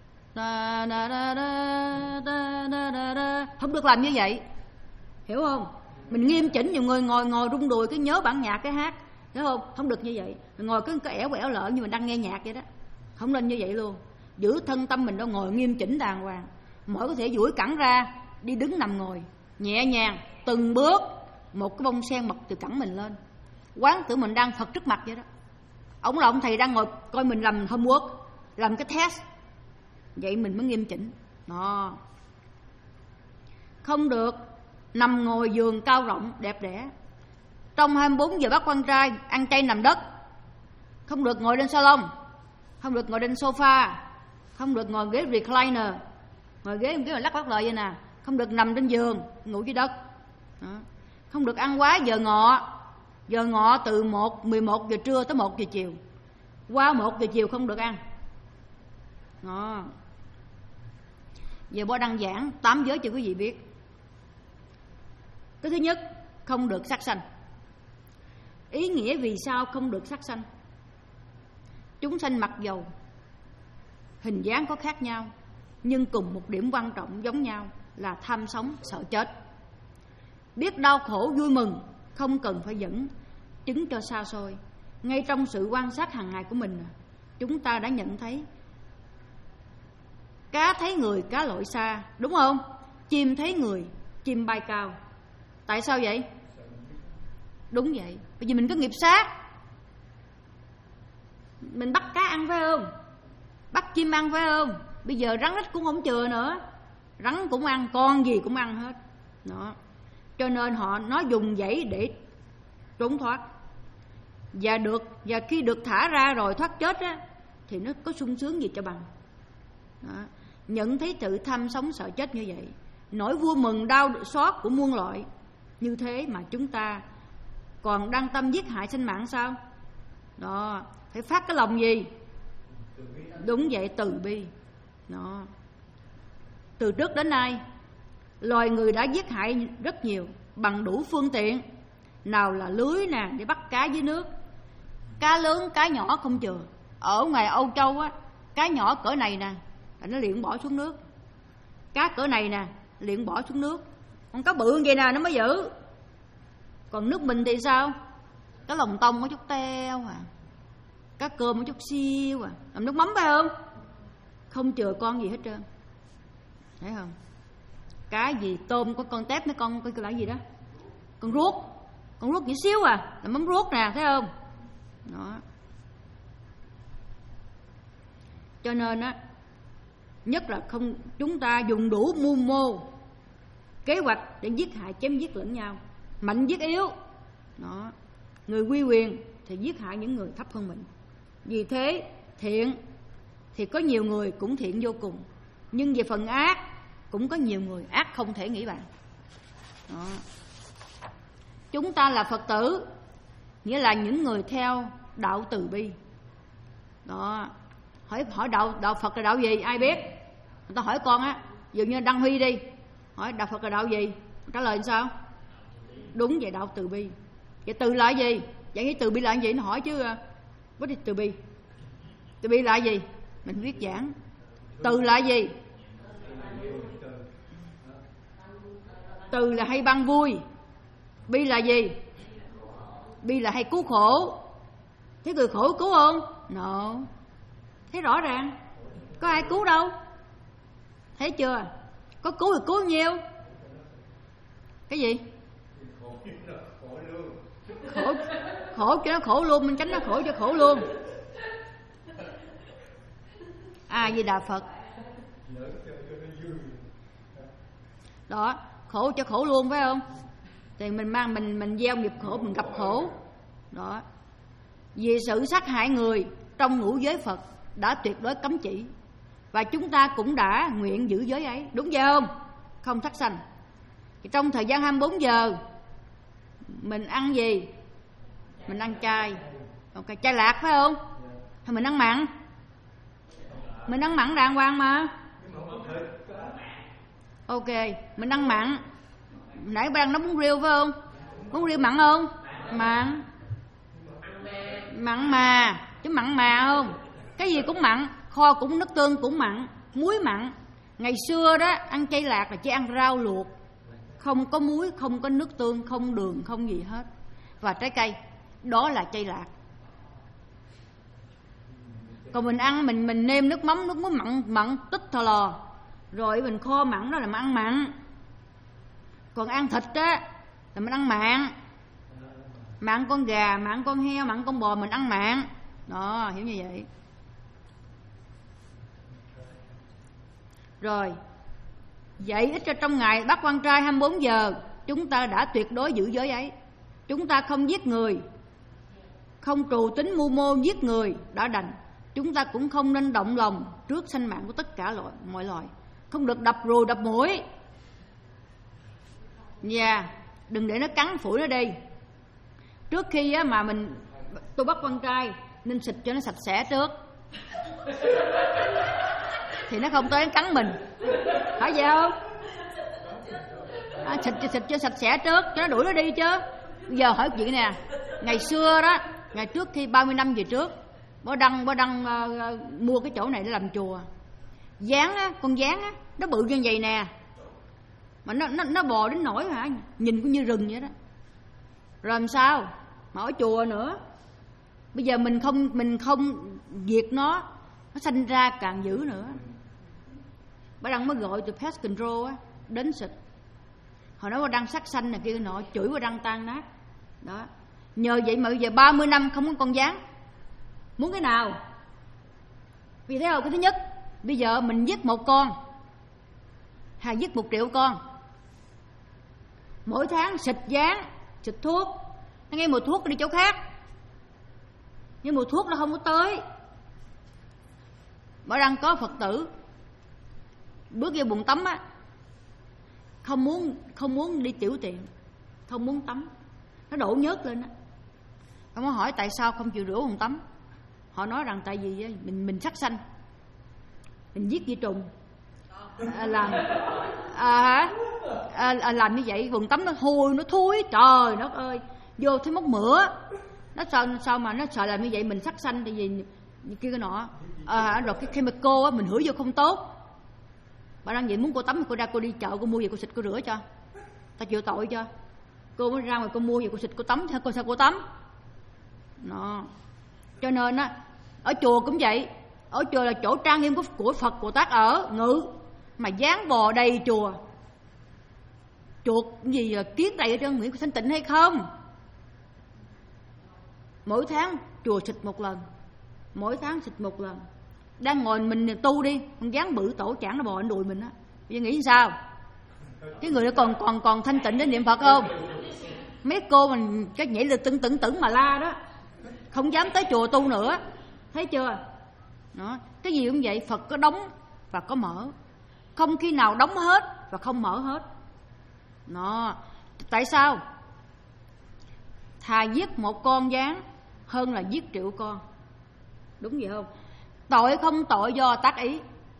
A: không được làm như vậy, hiểu không? Mình nghiêm chỉnh, nhiều người ngồi ngồi rung đùi cái nhớ bản nhạc cái hát, Hiểu không? Không được như vậy. Ngồi cứ cái ẻo quẻo lợn như mình đang nghe nhạc vậy đó. Không nên như vậy luôn. Giữ thân tâm mình đó, ngồi nghiêm chỉnh đàng hoàng. Mỗi có thể duỗi cẳng ra, đi đứng nằm ngồi, nhẹ nhàng, từng bước một cái bông sen mọc từ cẳng mình lên. Quán tưởng mình đang Phật trước mặt vậy đó. Ông là ông thầy đang ngồi coi mình làm homework, làm cái test. Vậy mình mới nghiêm chỉnh. Đó. Không được nằm ngồi giường cao rộng đẹp đẽ. Trong hai mươi bốn giờ bắt con trai ăn chay nằm đất. Không được ngồi trên salon, không được ngồi trên sofa, không được ngồi ghế recliner, ngồi ghế ghế mà lắc lắc lời vậy nè. Không được nằm trên giường, ngủ dưới đất. Đó. Không được ăn quá giờ ngọ. Giờ ngọ từ một, mười một giờ trưa tới một giờ chiều. Qua một giờ chiều không được ăn. Đó. Giờ bố đăng giảng tám giới cho quý vị biết. Cái thứ nhất, không được sát sanh. Ý nghĩa vì sao không được sát sanh? Chúng sanh mặc dầu hình dáng có khác nhau, nhưng cùng một điểm quan trọng giống nhau là tham sống sợ chết. Biết đau khổ vui mừng, không cần phải dẫn chứng cho xa xôi. Ngay trong sự quan sát hàng ngày của mình, chúng ta đã nhận thấy cá thấy người, cá lội xa, đúng không? Chim thấy người, chim bay cao. Tại sao vậy? Đúng vậy, bởi vì mình có nghiệp sát. Mình bắt cá ăn phải không? Bắt chim ăn phải không? Bây giờ rắn rít cũng không chừa nữa. Rắn cũng ăn, con gì cũng ăn hết. Đó. Cho nên họ nó dùng dãy để trốn thoát. Và được và khi được thả ra rồi thoát chết á, thì nó có sung sướng gì cho bằng. Đó. Nhận thấy tự tham sống sợ chết như vậy, nỗi vui mừng đau xót của muôn loại. Như thế mà chúng ta còn đang tâm giết hại sinh mạng sao? Đó, phải phát cái lòng gì? Đúng vậy, từ bi. Đó. Từ trước đến nay, loài người đã giết hại rất nhiều bằng đủ phương tiện. Nào là lưới nè để bắt cá dưới nước, cá lớn cá nhỏ không chừa. Ở ngoài Âu Châu á, cá nhỏ cỡ này nè nó liền bỏ xuống nước, cá cỡ này nè liền bỏ xuống nước. Con cá bự vậy nè nó mới giữ. Còn nước mình thì sao? Cá lồng tông có chút teo à, cá cơm có chút siêu à, làm nước mắm phải không? Không chừa con gì hết trơn, thấy không? Cá gì tôm có con tép mấy con, cái là gì đó, con ruốc, con ruốc nhỏ xíu à, là mắm ruốc nè, thấy không? Đó. Cho nên á, nhất là không chúng ta dùng đủ mưu mô kế hoạch để giết hại chém giết lẫn nhau, mạnh giết yếu. Đó. Người uy quyền thì giết hại những người thấp hơn mình. Vì thế thiện thì có nhiều người cũng thiện vô cùng, nhưng về phần ác cũng có nhiều người ác không thể nghĩ bàn. Đó. Chúng ta là Phật tử, nghĩa là những người theo đạo từ bi. Đó. Hỏi hỏi đạo đạo Phật là đạo gì ai biết? Người ta hỏi con á, dường như Đăng Huy đi, hỏi đạo Phật là đạo gì? Trả lời sao? Đúng vậy, đạo từ bi. Vậy từ là gì? Vậy cái từ bi là gì? Nó hỏi chứ. What is từ bi? Từ bi là gì? Mình viết giảng. Từ là gì? Từ là hay ban vui. Bi là gì? Bi là hay cứu khổ. Thế người khổ cứu không? No. Thấy rõ ràng. Có ai cứu đâu. Thấy chưa? Có cứu thì cứu nhiêu? Cái gì? Khổ, khổ cho nó khổ luôn, mình tránh nó khổ cho khổ luôn. A Di Đà Phật. Đó, khổ cho khổ luôn phải không? Thì mình mang mình mình gieo nghiệp khổ, mình gặp khổ. Đó. Vì sự sát hại người trong ngũ giới Phật đã tuyệt đối cấm chỉ, và chúng ta cũng đã nguyện giữ giới ấy, đúng vậy không? Không sát sanh. Trong thời gian hai mươi bốn giờ mình ăn gì? Mình ăn chay. Ok, chay lạc phải không? Hay mình ăn mặn? Mình ăn mặn đàng hoàng mà. Ok, mình ăn mặn. Nãy bạn nấu bún riêu phải không? Bún riêu mặn không? Mặn. Mặn mà, chứ mặn mà không? Cái gì cũng mặn, kho cũng nước tương cũng mặn, muối mặn. Ngày xưa đó ăn chay lạc là chỉ ăn rau luộc, không có muối, không có nước tương, không đường, không gì hết. Và trái cây. đó là chay lạc. Còn mình ăn mình mình nêm nước mắm nước muối mặn mặn tích thò lò, rồi mình kho mặn, đó là mình ăn mặn. Còn ăn thịt á là mình ăn mặn, mặn con gà, mặn con heo, mặn con bò mình ăn mặn. Đó, hiểu như vậy. Rồi vậy ít ra trong ngày bắt quan trai hai mươi bốn giờ, chúng ta đã tuyệt đối giữ giới ấy. Chúng ta không giết người, không trù tính mưu mô giết người đã đành. Chúng ta cũng không nên động lòng trước sanh mạng của tất cả loại, mọi loài. Không được đập ruồi đập muỗi. Dạ, yeah, đừng để nó cắn phủi nó đi. Trước khi á, mà mình tôi bắt con trai nên xịt cho nó sạch sẽ trước, thì nó không tới cắn mình. Phải vậy không? À, xịt, xịt cho sạch sẽ trước, cho nó đuổi nó đi chứ. Giờ hỏi chuyện nè, ngày xưa đó, ngày trước khi ba mươi năm về trước, bố Đăng, bố Đăng uh, uh, mua cái chỗ này để làm chùa. Gián á, con gián á, nó bự như vậy nè, mà nó, nó, nó bò đến nỗi hả, nhìn cũng như rừng vậy đó. Rồi làm sao mà ở chùa nữa. Bây giờ mình không mình không diệt nó, nó sanh ra càng dữ nữa. Bố Đăng mới gọi từ pest control á đến xịt. Hồi đó bố Đăng sát sanh này kia nọ, chửi bố Đăng tan nát. Đó. Nhờ vậy mà bây giờ ba mươi năm không có con gián. Muốn cái nào? Vì thế nào? Cái thứ nhất, bây giờ mình giết một con hay giết một triệu con. Mỗi tháng xịt gián, xịt thuốc. Nó nghe mùi thuốc nó đi chỗ khác, nhưng mùi thuốc nó không có tới. Bảo Đăng có Phật tử bước vô bồn tắm á, không muốn không muốn đi tiểu tiện, không muốn tắm, nó đổ nhớt lên á. Ông có hỏi tại sao không chịu rửa bồn tắm. Họ nói rằng tại vì mình mình sát sanh, mình giết vi trùng, à, làm à, à, à, làm như vậy bồn tắm nó hôi, nó thúi, trời đất ơi, vô thấy mốc mửa. Nó sao sao mà nó sợ làm như vậy, mình sát sanh tại vì kia cái nọ, à, rồi cái chemical á mình hửi vô không tốt. Bà đang vậy muốn cô tắm thì cô ra cô đi chợ cô mua về cô xịt cô rửa cho, ta chịu tội cho. Cô mới ra ngoài cô mua về cô xịt cô tắm, sao cô sao cô tắm. Nó cho nên á, ở chùa cũng vậy. Ở chùa là chỗ trang nghiêm của, của Phật Bồ Tát ở ngự, mà dán bò đầy chùa, chuột gì là kiến đầy ở trên, nghĩ có thanh tịnh hay không. Mỗi tháng chùa xịt một lần, mỗi tháng xịt một lần. Đang ngồi mình tu đi, con dán bự tổ chảng nó bò lên đùi mình á, bây giờ nghĩ sao? Cái người đó còn còn còn thanh tịnh đến niệm Phật không? Mấy cô mình cái nhảy lực tưng tưng tưng mà la đó, không dám tới chùa tu nữa. Thấy chưa? Đó. Cái gì cũng vậy, Phật có đóng và có mở, không khi nào đóng hết và không mở hết. Đó. Tại sao? Thà giết một con gián hơn là giết triệu con. Đúng vậy không? Tội không tội do tác ý.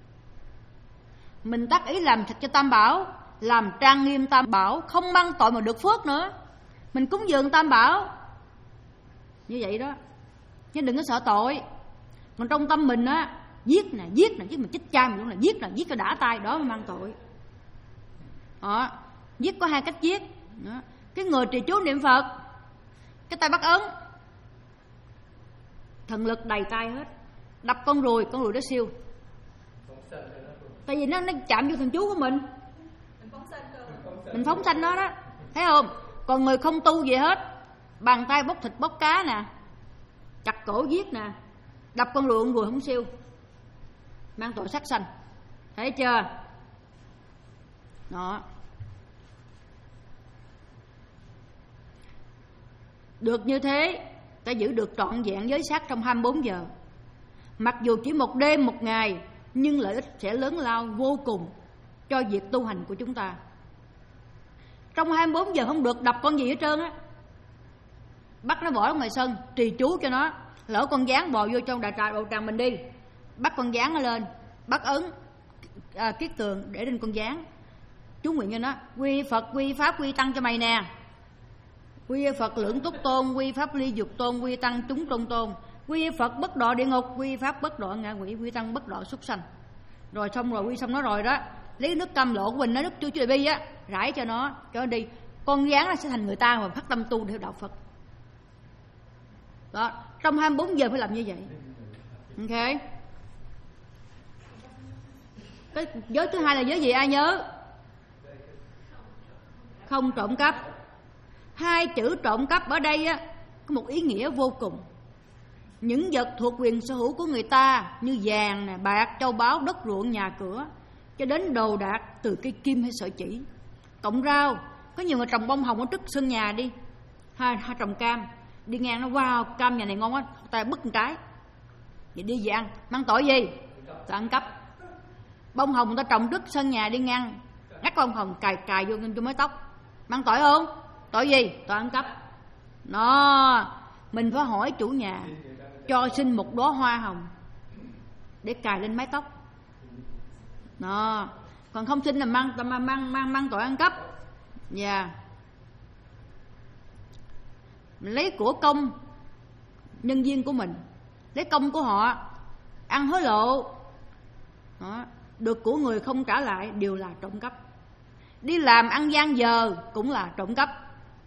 A: Mình tác ý làm thịt cho Tam Bảo, làm trang nghiêm Tam Bảo, không mang tội mà được phước nữa. Mình cúng dường Tam Bảo như vậy đó, chứ đừng có sợ tội. Còn trong tâm mình á, giết nè, giết nè, giết mình chích chai mình luôn là giết nè, giết cho đã tay, đó mới mang tội. Đó. Giết có hai cách giết. Đó. Cái người trì chú niệm Phật, cái tay bắt ấn, thần lực đầy tay hết, đập con ruồi, con ruồi đó siêu. Tại vì nó, nó chạm vô thần chú của mình, mình phóng sanh nó đó, thấy không? Còn người không tu gì hết, bàn tay bóc thịt bóc cá nè, chặt cổ giết nè, đập con ruồi, con ruồi không siêu, mang tội sát sanh. Thấy chưa? Đó. Được như thế, ta giữ được trọn vẹn giới sát trong hai mươi bốn giờ. Mặc dù chỉ một đêm một ngày, nhưng lợi ích sẽ lớn lao vô cùng cho việc tu hành của chúng ta. Trong hai mươi bốn giờ không được đập con gì hết trơn á. Bắt nó bỏ ra ngoài sân, trì chú cho nó. Lỡ con gián bò vô trong đại trà đầu tràng mình đi, bắt con gián nó lên, bắt ấn à, kiết tường để lên con gián, chú nguyện cho nó: quy Phật, quy Pháp, quy Tăng cho mày nè. Quy Phật lượng túc tôn, quy Pháp ly dục tôn, quy Tăng chúng tôn tôn. Quy Phật bất đọa địa ngục, quy Pháp bất đọa ngạ quỷ, quy Tăng bất đọa súc sanh. Rồi xong rồi, quy xong nó rồi đó, lấy nước cam lộ của mình, nó nước chua chua bi á, rải cho nó, cho nó đi. Con gián nó sẽ thành người ta mà phát tâm tu theo đạo Phật. Đó, trong hai mươi bốn giờ phải làm như vậy. Ok. Cái giới thứ hai là giới gì ai nhớ? Không trộm cắp. Hai chữ trộm cắp ở đây á có một ý nghĩa vô cùng. Những vật thuộc quyền sở hữu của người ta như vàng, nè, bạc, châu báu, đất ruộng, nhà cửa, cho đến đồ đạc từ cây kim hay sợi chỉ. Cộng rau, có nhiều người trồng bông hồng ở trước sân nhà đi, hay, hay trồng cam, đi ngang nó wow cam nhà này ngon quá, ta bứt một cái, vậy đi về ăn, mang tội gì? Tội ăn cắp. Bông hồng người ta trồng trước sân nhà đi ngang, ngắt bông hồng cài cài vô cho mái tóc, mang tội không? Tội gì? Tội ăn cắp. Nó mình phải hỏi chủ nhà cho xin một đóa hoa hồng để cài lên mái tóc. Nó còn không xin là mang mang mang mang, mang tội ăn cắp. Dạ. Yeah. Mình lấy của công nhân viên của mình, lấy công của họ, ăn hối lộ. Đó, được của người không trả lại đều là trộm cắp. Đi làm ăn gian giờ cũng là trộm cắp.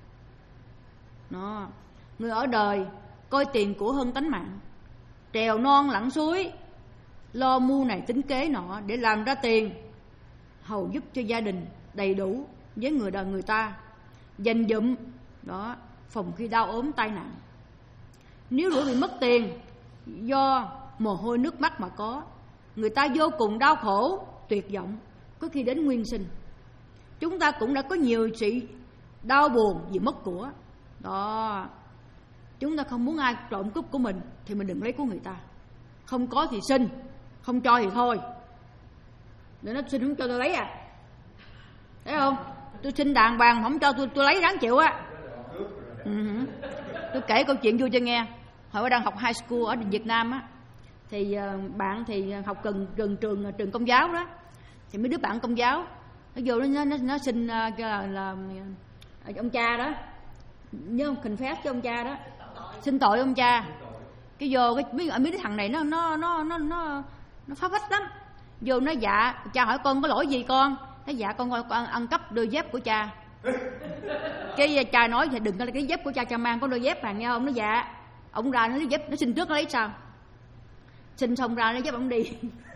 A: Đó, người ở đời coi tiền của hơn tánh mạng, trèo non lặn suối, lo mưu này tính kế nọ để làm ra tiền, hầu giúp cho gia đình đầy đủ với người đời người ta, dành dụm đó phòng khi đau ốm tai nạn. Nếu rủi bị mất tiền do mồ hôi nước mắt mà có, người ta vô cùng đau khổ tuyệt vọng, có khi đến nguyên sinh. Chúng ta cũng đã có nhiều sự đau buồn vì mất của. Đó, chúng ta không muốn ai trộm cướp của mình thì mình đừng lấy của người ta. Không có thì xin, không cho thì thôi. Để nó xin không cho tôi lấy à, thấy không? Tôi xin đàng hoàng không cho tôi tôi lấy đáng chịu á. Uh-huh. Tôi kể câu chuyện vui cho nghe. Hồi tôi đang học high school ở Việt Nam á, thì bạn thì học gần gần trường trường công giáo đó, thì mấy đứa bạn công giáo nó vô nó nó, nó xin là, là, là ông cha đó, nhớ không, confess cho ông cha đó, xin tội ông cha. Cái vô cái mấy, mấy đứa thằng này nó nó nó nó nó nó phá phách lắm. Vô nó dạ cha hỏi con có lỗi gì con? Nó dạ con con ăn, ăn cắp đôi dép của cha. Cái cha nói thì đừng có lấy cái dép của cha, cha mang có đôi dép hàng nghe không? Nó dạ. Ông ra nó lấy dép, nó xin trước nó lấy sao? Xin xong ra nó dép ông đi.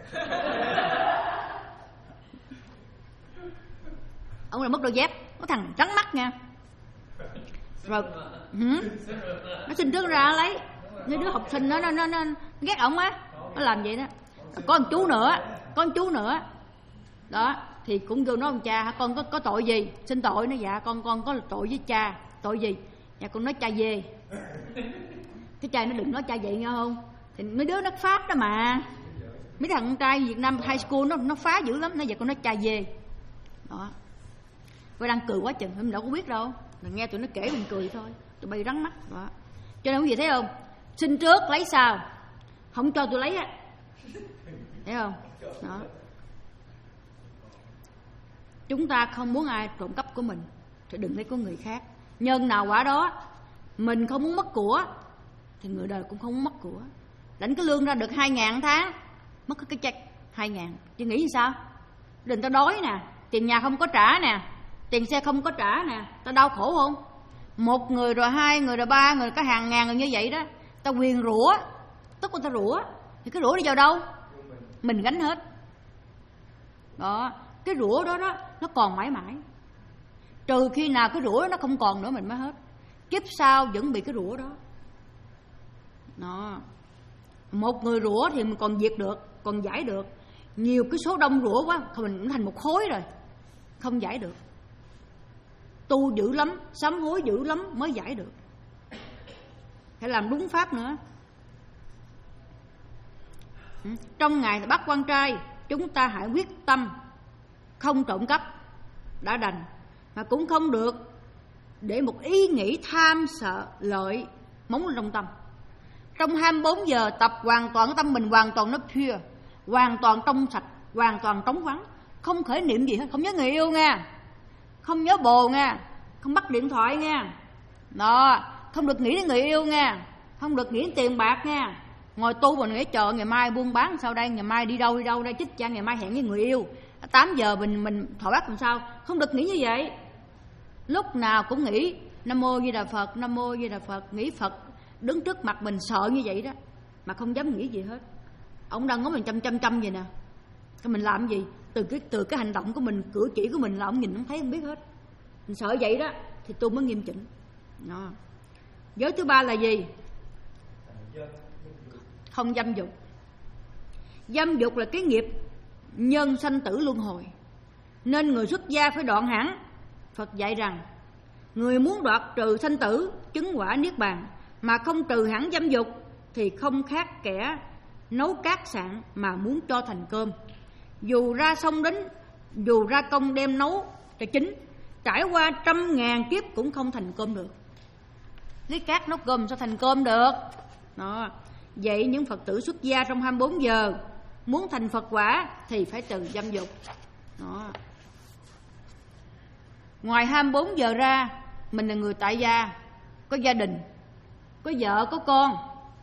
A: Ông là mất đôi dép, có thằng trắng mắt nha. Rồi hử? Nó xin trước ra lấy. Mấy đứa học sinh nó nó nó, nó ghét ổng á, nó làm vậy đó. Có một chú nữa, có một chú nữa. Đó, thì cũng vô nói ông cha, con có có tội gì? Xin tội. Nó dạ con con có tội với cha. Tội gì? Dạ con nói cha về. Cái cha nó đừng nói cha vậy nghe không? Thì mấy đứa nó phát đó mà. Mấy thằng con trai Việt Nam high school nó nó phá dữ lắm. Nó vậy con nói cha về. Đó. Tôi đang cười quá chừng, mình đâu có biết đâu. Mình nghe tụi nó kể mình cười thôi. Tụi bay rắn mắt. Đó. Cho nên quý vị thấy không? Xin trước lấy sao? Không cho tôi lấy á. Thấy không? Đó. Chúng ta không muốn ai trộm cắp của mình thì đừng lấy của người khác. Nhân nào quả đó. Mình không muốn mất của thì người đời cũng không muốn mất của. Lãnh cái lương ra được hai ngàn tháng, mất cái check hai ngàn, chứ nghĩ sao? Đừng ta đói nè, tiền nhà không có trả nè, tiền xe không có trả nè, ta đau khổ không? Một người rồi hai người rồi ba người, có hàng ngàn người như vậy đó. Ta quyền rủa, tức là ta rủa, thì cái rủa đi vào đâu? Mình gánh hết. Đó, cái rủa đó đó nó còn mãi mãi. Trừ khi nào cái rủa đó nó không còn nữa mình mới hết. Kiếp sau vẫn bị cái rủa đó. Đó. Một người rủa thì mình còn diệt được, còn giải được. Nhiều cái số đông rủa quá, mình cũng thành một khối rồi, không giải được. Tu dữ lắm, sám hối dữ lắm mới giải được. Phải làm đúng pháp nữa. Trong ngày bắt quan trai, chúng ta hãy quyết tâm không trộm cắp đã đành, mà cũng không được để một ý nghĩ tham sợ lợi móng lên trong tâm. Trong hai mươi bốn giờ tập hoàn toàn tâm mình hoàn toàn nó pure, hoàn toàn trong sạch, hoàn toàn trống vắng, không khởi niệm gì hết. Không nhớ người yêu nha, không nhớ bồ nha, không bắt điện thoại nha. Đó, không được nghĩ đến người yêu nha, không được nghĩ đến tiền bạc nha. Ngồi tu mình nghĩ chờ ngày mai buôn bán sao đây, ngày mai đi đâu đi đâu đây, chích cha ngày mai hẹn với người yêu tám giờ mình mình thọ bắt làm sao. Không được nghĩ như vậy. Lúc nào cũng nghĩ Nam Mô Di Đà Phật, Nam Mô Di Đà Phật, nghĩ Phật đứng trước mặt mình sợ như vậy đó, mà không dám nghĩ gì hết. Ông đang ngó mình chăm chăm chăm vậy nè, cái mình làm gì? Từ cái từ cái hành động của mình, cử chỉ của mình là ông nhìn, ông thấy, ông biết hết. Mình sợ vậy đó thì tôi mới nghiêm chỉnh. Đó. Giới thứ ba là gì? Không dâm dục. Dâm dục là cái nghiệp nhân sanh tử luân hồi, nên người xuất gia phải đoạn hẳn. Phật dạy rằng người muốn đoạt trừ sanh tử, chứng quả niết bàn mà không trừ hẳn dâm dục thì không khác kẻ nấu cát sạn mà muốn cho thành cơm. Dù ra sông đến, dù ra công đem nấu cho chín, trải qua trăm ngàn kiếp cũng không thành cơm được. Lấy cát nấu cơm sao thành cơm được? Đó. Vậy những Phật tử xuất gia trong hai mươi bốn giờ muốn thành Phật quả thì phải trừ dâm dục. Đó. Ngoài hai mươi bốn giờ ra, mình là người tại gia, có gia đình, có vợ, có con.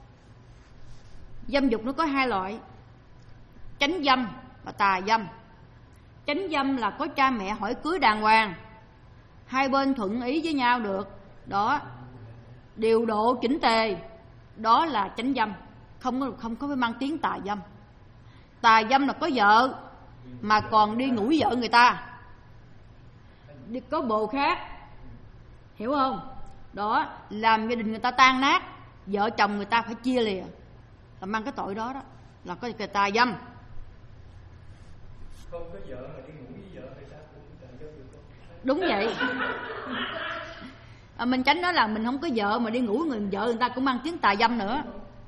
A: Dâm dục nó có hai loại: chánh dâm và tà dâm. Chánh dâm là có cha mẹ hỏi cưới đàng hoàng, hai bên thuận ý với nhau được, đó, điều độ chỉnh tề, đó là chánh dâm, không có, không có phải mang tiếng tà dâm. Tà dâm là có vợ mà còn đi ngủ với vợ người ta, đi có bồ khác, hiểu không? Đó, làm gia đình người ta tan nát, vợ chồng người ta phải chia lìa, là mang cái tội đó đó, là có cái tà dâm.
C: Không có vợ mà đi ngủ với vợ người ta cũng tà dâm được không?
A: Đúng vậy. À, mình tránh đó là mình không có vợ mà đi ngủ với người vợ người ta cũng mang tiếng tà dâm nữa.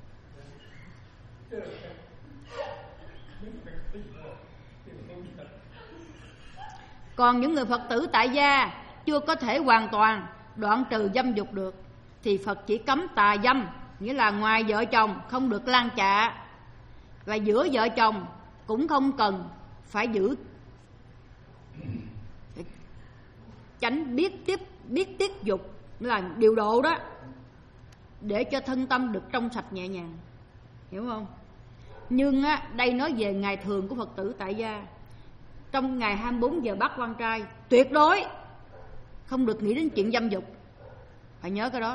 A: Còn những người Phật tử tại gia chưa có thể hoàn toàn đoạn trừ dâm dục được thì Phật chỉ cấm tà dâm, nghĩa là ngoài vợ chồng không được lan chạ, và giữa vợ chồng cũng không cần phải giữ, tránh biết tiếp biết tiết dục là điều độ đó, để cho thân tâm được trong sạch nhẹ nhàng, hiểu không? Nhưng á, đây nói về ngày thường của Phật tử tại gia. Trong ngày hai mươi bốn giờ bắt quan trai tuyệt đối không được nghĩ đến chuyện dâm dục, phải nhớ cái đó.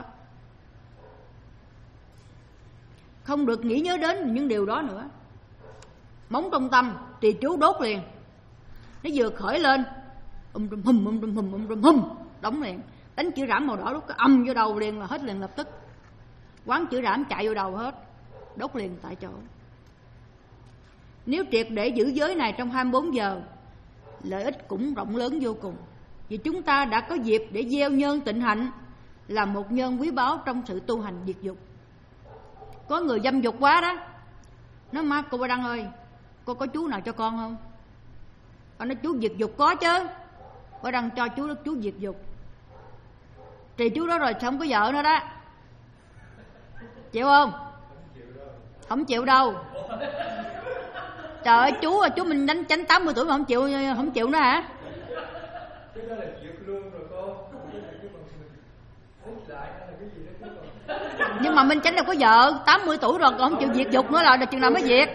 A: Không được nghĩ nhớ đến những điều đó nữa. Móng trong tâm trì chú đốt liền. Nó vừa khởi lên um rum hum um rum hum um rum hum đóng liền, đánh chữ rảm màu đỏ lúc cái âm vô đầu liền là hết liền lập tức. Quán chữ rảm chạy vô đầu hết, đốt liền tại chỗ. Nếu triệt để giữ giới này trong hai mươi bốn giờ, lợi ích cũng rộng lớn vô cùng. Vì chúng ta đã có dịp để gieo nhân tịnh hạnh, là một nhân quý báu trong sự tu hành diệt dục. Có người dâm dục quá đó, nói má cô Ba Đăng ơi, cô có chú nào cho con không? Con nói chú diệt dục có chứ. Ba Đăng cho chú đó, chú diệt dục. Thì chú đó rồi sao không có vợ nữa đó? Chịu không? Không chịu đâu. Trời ơi chú ơi, chú mình đánh tránh tám mươi tuổi mà không chịu, không chịu nữa hả? Nhưng mà Minh Chánh đâu có vợ, tám mươi tuổi rồi còn không chịu diệt dục nữa là chừng nào mới diệt.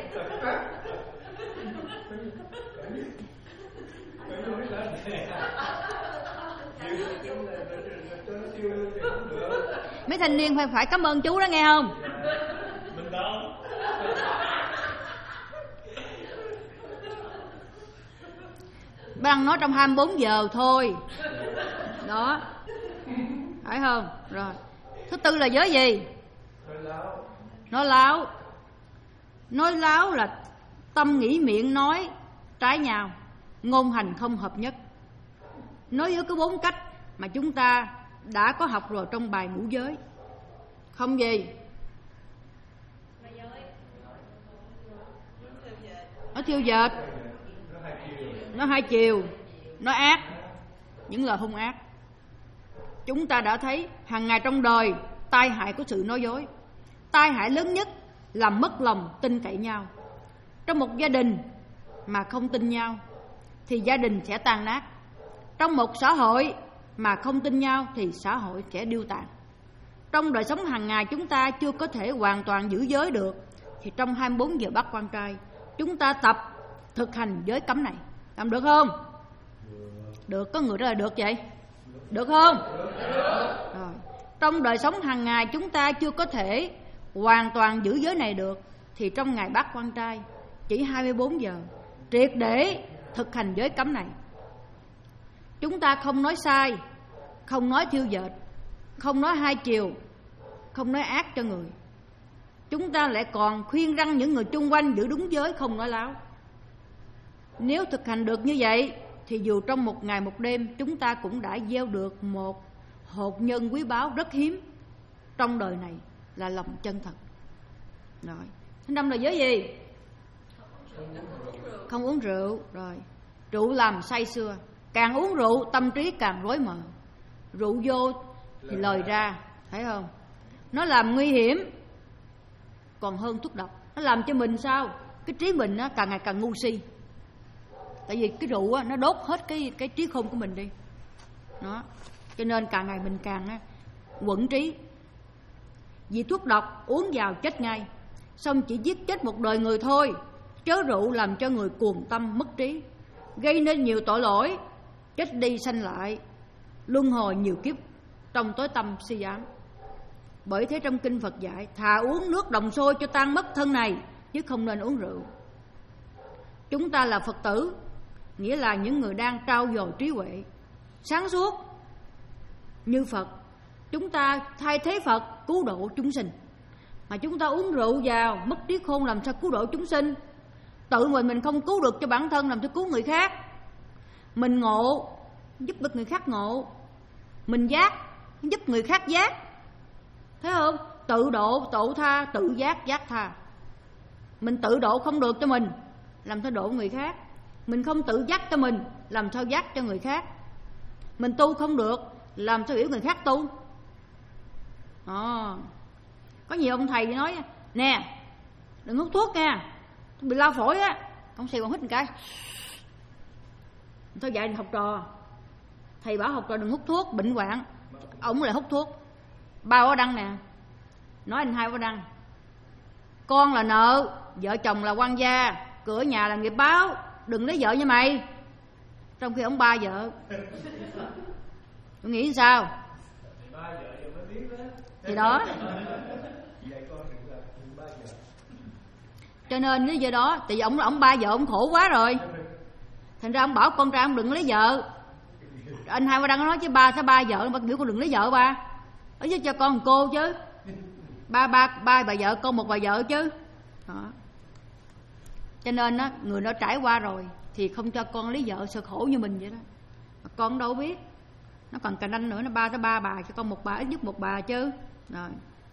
A: Mấy thanh niên phải phải cảm ơn chú đó nghe không? Băng nói trong hai mươi bốn giờ thôi. Đó, phải không? Rồi. Thứ tư là giới gì? Nói láo. Nói láo là tâm nghĩ miệng nói trái nhau, ngôn hành không hợp nhất. Nói với cái bốn cách mà chúng ta đã có học rồi trong bài ngũ giới. Không gì? Nó thiêu dệt, nó hai chiều, nó ác, những lời hung ác. Chúng ta đã thấy hàng ngày trong đời tai hại của sự nói dối. Tai hại lớn nhất là mất lòng tin cậy nhau. Trong một gia đình mà không tin nhau thì gia đình sẽ tan nát. Trong một xã hội mà không tin nhau thì xã hội sẽ điêu tàn. Trong đời sống hàng ngày chúng ta chưa có thể hoàn toàn giữ giới được, thì trong hai mươi bốn giờ bắt quan trai chúng ta tập thực hành giới cấm này. Làm được không? Được. Có người đó là được vậy? Được không? Rồi. trong đời sống hàng ngày chúng ta chưa có thể hoàn toàn giữ giới này được, thì trong ngày Bát Quan Trai chỉ hai mươi bốn giờ triệt để thực hành giới cấm này. Chúng ta không nói sai, không nói thiêu dệt, không nói hai chiều, không nói ác cho người. Chúng ta lại còn khuyên răn những người chung quanh giữ đúng giới, không nói láo. Nếu thực hành được như vậy thì dù trong một ngày một đêm chúng ta cũng đã gieo được một hột nhân quý báu rất hiếm trong đời này, là lòng chân thật. Rồi, thứ năm là giới gì? Không uống rượu. Rồi, rượu làm say sưa, càng uống rượu tâm trí càng rối mờ. Rượu vô thì lời ra, thấy không? Nó làm nguy hiểm còn hơn thuốc độc. Nó làm cho mình sao? Cái trí mình nó càng ngày càng ngu si. Tại vì cái rượu á, nó đốt hết cái cái trí khôn của mình đi. Đó. Cho nên càng ngày mình càng á, quẩn trí. Vì thuốc độc uống vào chết ngay, xong chỉ giết chết một đời người thôi. Chớ rượu làm cho người cuồng tâm mất trí, gây nên nhiều tội lỗi, chết đi sanh lại, luân hồi nhiều kiếp trong tối tâm si ám. Bởi thế trong kinh Phật dạy thà uống nước đồng sôi cho tan mất thân này, chứ không nên uống rượu. Chúng ta là Phật tử, nghĩa là những người đang trau dồi trí huệ, sáng suốt như Phật. Chúng ta thay thế Phật cứu độ chúng sinh, mà chúng ta uống rượu vào mất trí khôn, làm sao cứu độ chúng sinh? Tự mình mình không cứu được cho bản thân, làm sao cứu người khác? Mình ngộ giúp được người khác ngộ, mình giác giúp người khác giác, thấy không? Tự độ độ tha, tự giác giác tha. Mình tự độ không được cho mình, làm sao độ người khác? Mình không tự giác cho mình, làm sao giác cho người khác? Mình tu không được, làm sao hiểu người khác tu? À, có nhiều ông thầy nói nè, đừng hút thuốc nha, bị lao phổi á. Ông xì còn hít một cái. Tôi dạy học trò, thầy bảo học trò đừng hút thuốc, bệnh hoạn, ổng lại hút thuốc. Ba Bảo Đăng nè, nói anh hai Bảo Đăng, con là nợ, vợ chồng là quan gia, cửa nhà là nghiệp báo, đừng lấy vợ như mày. Trong khi ông ba vợ. Tôi nghĩ sao? Thì đó. Cho nên lý do đó, tại vì ông ông ba vợ ông khổ quá rồi, thành ra ông bảo con trai ông đừng lấy vợ. Anh hai Bảo Đăng nói chứ ba sẽ ba vợ, biểu con đừng lấy vợ ba, ở chứ cho con một cô chứ, ba ba ba bà vợ, con một bà vợ chứ. Đó. Cho nên á, người nó trải qua rồi thì không cho con lấy vợ sợ khổ như mình vậy đó. Mà con đâu biết, nó còn cành anh nữa, nó ba tới ba bà, cho con một bà, ít nhất một bà chứ. Rồi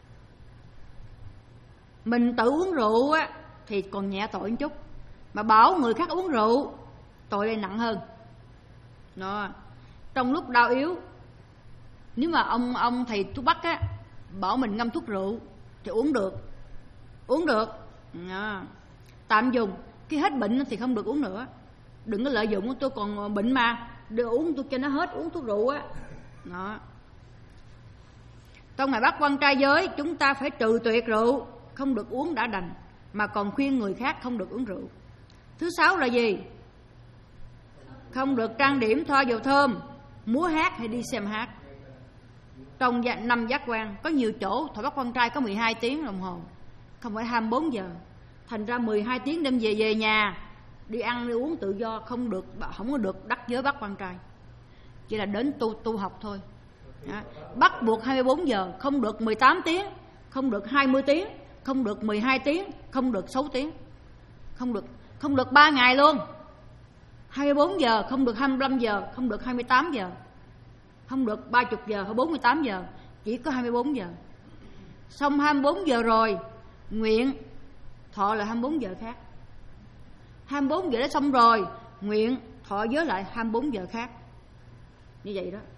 A: mình tự uống rượu á thì còn nhẹ tội một chút, mà bảo người khác uống rượu tội lại nặng hơn. Đó. Trong lúc đau yếu, nếu mà ông ông thầy thuốc bắc á bảo mình ngâm thuốc rượu thì uống được, uống được. Đó. Tạm dùng, khi hết bệnh thì không được uống nữa. Đừng có lợi dụng tôi còn bệnh mà để uống tôi cho nó hết, uống thuốc rượu á. Đó. Trong ngày Bát Quan Trai giới, chúng ta phải trừ tuyệt rượu, không được uống đã đành, mà còn khuyên người khác không được uống rượu. Thứ sáu là gì? Không được trang điểm, thoa dầu thơm, múa hát hay đi xem hát. Trong năm giác quan có nhiều chỗ thọ Bát Quan Trai có mười hai tiếng đồng hồ, không phải hai mươi bốn giờ. Thành ra mười hai tiếng đêm về về nhà, đi ăn đi uống tự do, không được, không có được đắc giới Bát Quan Trai, chỉ là đến tu tu học thôi. Đó. Bắt buộc hai mươi bốn giờ, không được mười tám tiếng, không được hai mươi tiếng, không được mười hai tiếng, không được sáu tiếng, không được không được ba ngày luôn. hai mươi bốn giờ, không được hai mươi lăm giờ, không được hai mươi tám giờ, không được ba mươi giờ hay bốn mươi tám giờ, chỉ có hai mươi bốn giờ. Xong hai mươi bốn giờ rồi, nguyện thọ là hai mươi bốn giờ khác. hai mươi bốn giờ đã xong rồi, nguyện thọ giới lại hai mươi bốn giờ khác. Như vậy đó.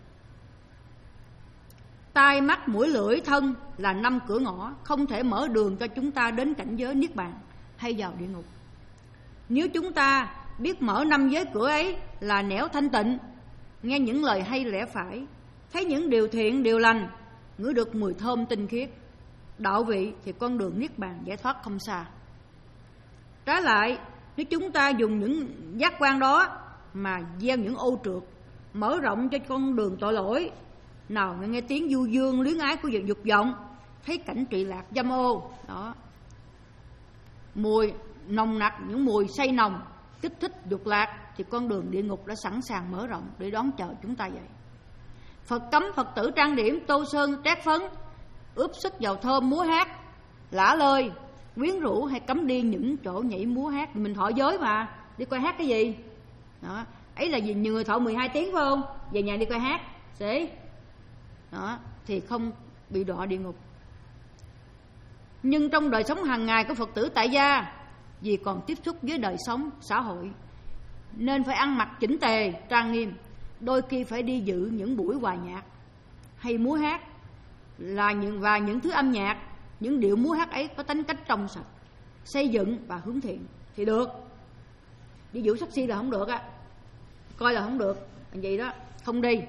A: Tai, mắt, mũi, lưỡi, thân là năm cửa ngõ, không thể mở đường cho chúng ta đến cảnh giới niết bàn hay vào địa ngục. Nếu chúng ta biết mở năm giới cửa ấy là nẻo thanh tịnh, nghe những lời hay lẽ phải, thấy những điều thiện, điều lành, ngửi được mùi thơm tinh khiết, đạo vị, thì con đường niết bàn giải thoát không xa. Trái lại, nếu chúng ta dùng những giác quan đó mà gieo những ô trượt, mở rộng cho con đường tội lỗi, nào nghe, nghe tiếng du dương luyến ái của dục dục vọng, thấy cảnh trụy lạc dâm ô đó, mùi nồng nặc, những mùi say nồng kích thích dục lạc, thì con đường địa ngục đã sẵn sàng mở rộng để đón chờ chúng ta vậy. Phật cấm Phật tử trang điểm, tô sơn, trát phấn, ướp sức dầu thơm, múa hát lả lơi, quyến rũ, hay cấm đi những chỗ nhảy múa hát. Mình thọ giới mà, đi coi hát cái gì đó, ấy là gì, nhiều người thọ mười hai tiếng phải không, về nhà đi coi hát sẽ đó, thì không bị đọa địa ngục. Nhưng trong đời sống hàng ngày của Phật tử tại gia, vì còn tiếp xúc với đời sống xã hội nên phải ăn mặc chỉnh tề trang nghiêm, đôi khi phải đi dự những buổi hòa nhạc hay múa hát là những và những thứ âm nhạc, những điệu múa hát ấy có tính cách trong sạch, xây dựng và hướng thiện thì được. Đi dự sexy là không được á, coi là không được, vậy đó không đi.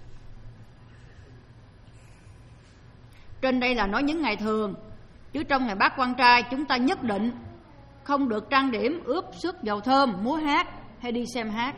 A: Trên đây là nói những ngày thường, chứ trong ngày bát quan trai chúng ta nhất định không được trang điểm, ướp sức dầu thơm, múa hát hay đi xem hát.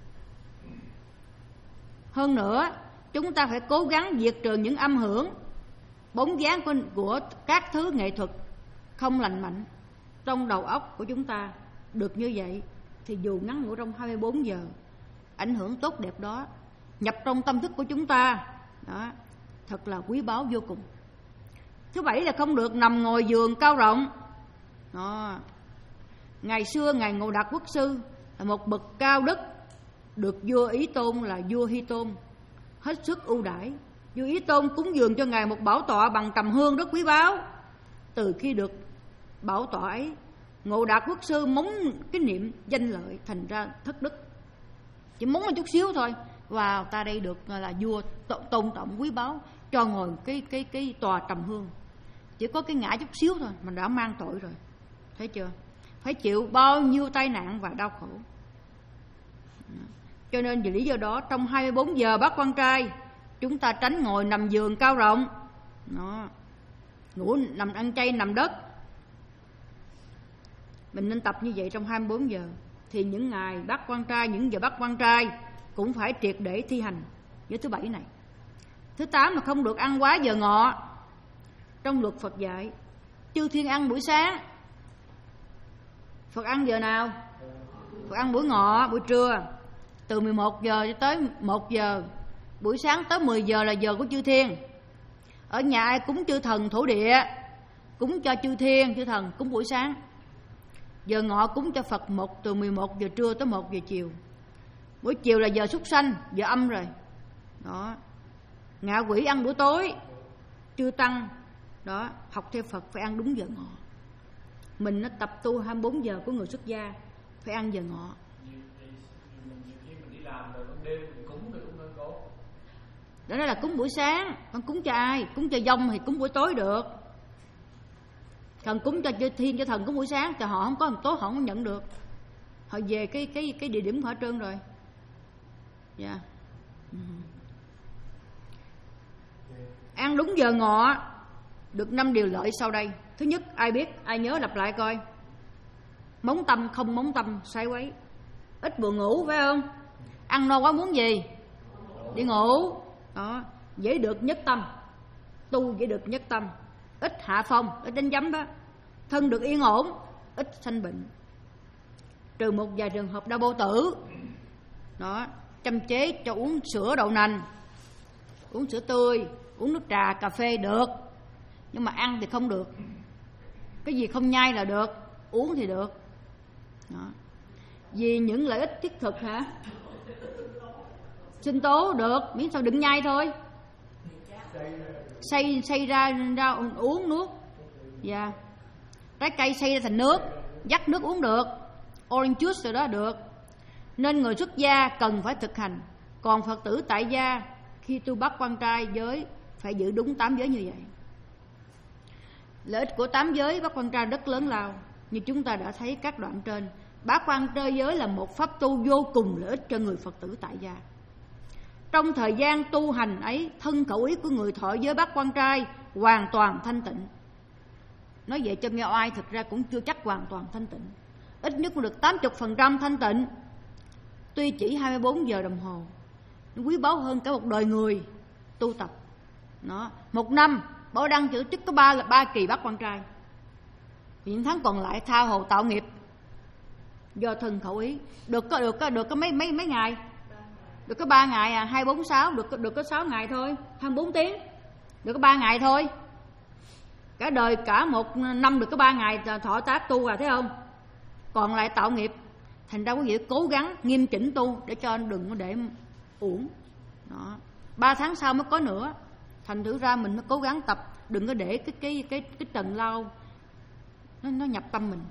A: Hơn nữa, chúng ta phải cố gắng diệt trừ những âm hưởng, bóng dáng của, của các thứ nghệ thuật không lành mạnh trong đầu óc của chúng ta. Được như vậy thì dù ngắn ngủi trong hai mươi bốn giờ, ảnh hưởng tốt đẹp đó nhập trong tâm thức của chúng ta đó, thật là quý báu vô cùng. Thứ bảy là không được nằm ngồi giường cao rộng đó. Ngày xưa Ngài Ngộ Đạt Quốc sư là một bậc cao đức, được vua Ý Tôn là vua Hy Tôn hết sức ưu đãi. Vua Ý Tôn cúng dường cho Ngài một bảo tọa bằng trầm hương rất quý báu. Từ khi được bảo tọa ấy, Ngộ Đạt Quốc sư mong cái niệm danh lợi, thành ra thất đức, chỉ muốn một chút xíu thôi, vào ta đây được là vua tôn trọng quý báu, cho ngồi cái cái cái tòa trầm hương, chỉ có cái ngã chút xíu thôi mà đã mang tội rồi, thấy chưa? Phải chịu bao nhiêu tai nạn và đau khổ. Cho nên vì lý do đó, trong hai mươi bốn giờ bát quan trai, chúng ta tránh ngồi nằm giường cao rộng đó, ngủ nằm ăn chay nằm đất. Mình nên tập như vậy trong hai mươi bốn giờ. Thì những ngày bát quan trai, những giờ bát quan trai cũng phải triệt để thi hành với thứ bảy này. Thứ tám là không được ăn quá giờ ngọ. Trong luật Phật dạy, chư thiên ăn buổi sáng, Phật ăn giờ nào? Phật ăn buổi ngọ, buổi trưa, từ mười một giờ cho tới một giờ. Buổi sáng tới mười giờ là giờ của chư thiên. Ở nhà ai cúng chư thần thổ địa, cúng cho chư thiên, chư thần cúng buổi sáng. Giờ ngọ cúng cho Phật một từ mười một giờ trưa tới một giờ chiều. Buổi chiều là giờ súc sanh, giờ âm rồi đó. Ngạ quỷ ăn buổi tối, chư tăng đó học theo Phật phải ăn đúng giờ ngọ. Mình nó tập tu hai mươi bốn giờ của người xuất gia phải ăn giờ ngọ. Đó là cúng buổi sáng. Còn cúng cho ai? Cúng cho dông thì cúng buổi tối được. Còn cúng cho thiên cho thần cúng buổi sáng, cho họ không có tối họ không nhận được. Họ về cái cái cái địa điểm của họ trơn rồi. Dạ. Yeah. Uh-huh. Ăn đúng giờ ngọ được năm điều lợi sau đây. Thứ nhất, ai biết, ai nhớ lặp lại coi. Móng tâm không móng tâm sai quấy, ít buồn ngủ phải không? Ăn no quá muốn gì? Đi ngủ đó. Dễ được nhất tâm, tu dễ được nhất tâm, ít hạ phong, ít đánh giấm đó. Thân được yên ổn, ít sanh bệnh, trừ một vài trường hợp đau bao tử đó. Chăm chế cho uống sữa đậu nành, uống sữa tươi, uống nước trà, cà phê được, nhưng mà ăn thì không được. Cái gì không nhai là được, uống thì được đó. Vì những lợi ích thiết thực hả? Sinh tố được, miễn sao đừng nhai thôi. Xay xay ra ra uống nước. Dạ. Yeah. Trái cây xay ra thành nước, dắt nước uống được. Orange juice rồi đó được. Nên người xuất gia cần phải thực hành. Còn Phật tử tại gia khi tu bát quan trai giới phải giữ đúng tám giới như vậy. Lợi ích của tám giới bát quan trai rất lớn lao. Như chúng ta đã thấy các đoạn trên, bát quan trai giới là một pháp tu vô cùng lợi ích cho người Phật tử tại gia. Trong thời gian tu hành ấy, thân khẩu ý của người thọ giới bát quan trai hoàn toàn thanh tịnh. Nói vậy cho nghe oai, thực ra cũng chưa chắc hoàn toàn thanh tịnh. Ít nhất cũng được tám mươi phần trăm thanh tịnh. Tuy chỉ hai mươi bốn giờ đồng hồ, nó quý báu hơn cả một đời người. tu tập. Đó. Một năm Bảo Đăng chữ chức có ba ba kỳ bắt quan trai. Những tháng còn lại tha hồ tạo nghiệp do thân khẩu ý. Được có được có được có mấy mấy mấy ngày? Được có ba ngày à, hai bốn sáu được được có sáu ngày thôi, hai mươi bốn tiếng. Được có ba ngày thôi. Cả đời cả một năm được có ba ngày thọ tác tu à, thấy không? Còn lại tạo nghiệp. Thành ra quý vị cố gắng nghiêm chỉnh tu để cho đừng có để uổng. Đó. Ba tháng sau mới có nữa. Thành thử ra mình mới cố gắng tập, đừng có để cái cái cái cái trần lao nó nó nhập tâm mình.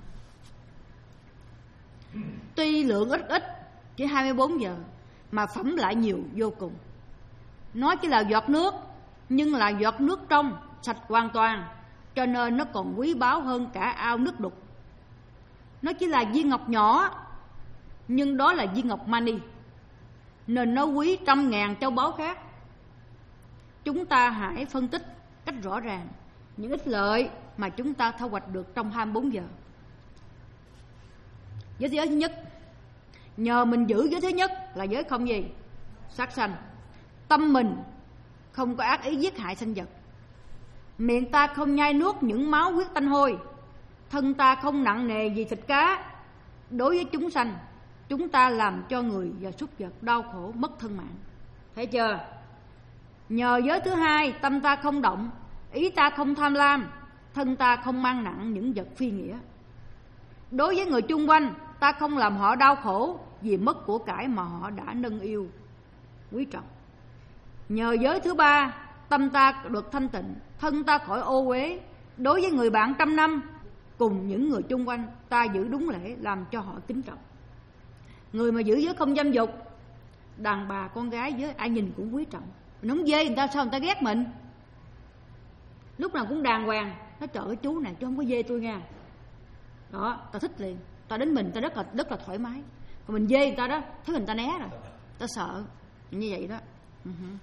A: Tuy lượng ít ít chỉ hai mươi bốn giờ mà phẩm lại nhiều vô cùng. Nó chỉ là giọt nước, nhưng là giọt nước trong, sạch hoàn toàn, cho nên nó còn quý báu hơn cả ao nước đục. Nó chỉ là viên ngọc nhỏ, nhưng đó là viên ngọc mani, nên nó quý trăm ngàn châu báu khác. Chúng ta hãy phân tích cách rõ ràng những ích lợi mà chúng ta thu hoạch được trong hai mươi bốn giờ. Giới thứ nhất, nhờ mình giữ giới thứ nhất là giới không gì? Sát sanh. Tâm mình không có ác ý giết hại sinh vật. Miệng ta không nhai nuốt những máu huyết tanh hôi. Thân ta không nặng nề vì thịt cá. Đối với chúng sanh, chúng ta làm cho người và súc vật đau khổ mất thân mạng. Thấy chưa? Nhờ giới thứ hai, tâm ta không động, ý ta không tham lam, thân ta không mang nặng những vật phi nghĩa. Đối với người chung quanh, ta không làm họ đau khổ vì mất của cải mà họ đã nâng yêu quý trọng. Nhờ giới thứ ba, tâm ta được thanh tịnh, thân ta khỏi ô uế. Đối với người bạn trăm năm cùng những người chung quanh, ta giữ đúng lễ làm cho họ kính trọng. Người mà giữ giới không dâm dục, đàn bà con gái giới ai nhìn cũng quý trọng. Mình không dê người ta sao người ta ghét mình. Lúc nào cũng đàng hoàng. Nói trời ơi chú này chú không có dê tôi nha. Đó, ta thích liền. Ta đến mình ta rất là rất là thoải mái. Còn mình dê người ta đó, thấy người ta né rồi, ta sợ. Như vậy đó. Uh-huh.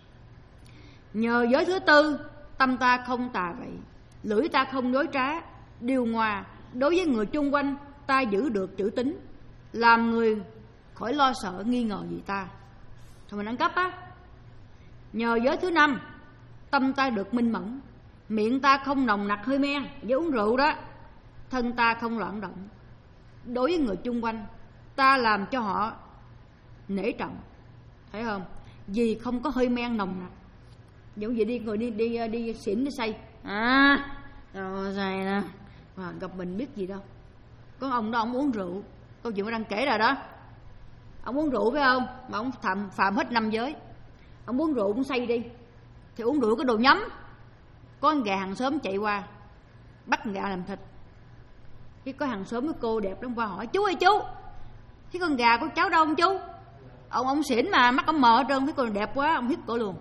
A: Nhờ giới thứ tư, tâm ta không tà vậy, lưỡi ta không dối trá, điều hòa. Đối với người chung quanh, ta giữ được chữ tín, làm người khỏi lo sợ nghi ngờ gì ta. Thôi mình ăn cắp á. Nhờ giới thứ năm, tâm ta được minh mẫn, miệng ta không nồng nặc hơi men, với uống rượu đó. Thân ta không loạn động. Đối với người chung quanh, ta làm cho họ nể trọng. Thấy không? Vì không có hơi men nồng nặc. Giống vậy đi người đi đi đi, đi xỉn đi say. À, rồi say nè. Và gặp mình biết gì đâu. Có ông đó ông uống rượu. Câu chuyện tôi đang kể rồi đó. Ông uống rượu phải không? Mà ông phạm, phạm hết năm giới. Ông uống rượu cũng say đi. Thì uống rượu cái đồ nhắm. Có con gà hàng xóm chạy qua, bắt gà làm thịt. Cái có hàng xóm với cô đẹp lắm qua hỏi: chú ơi chú, thấy con gà của cháu đâu không chú? Ông ông xỉn mà mắt ông mờ hết trơn, thấy con đẹp quá, ông hít cổ luôn.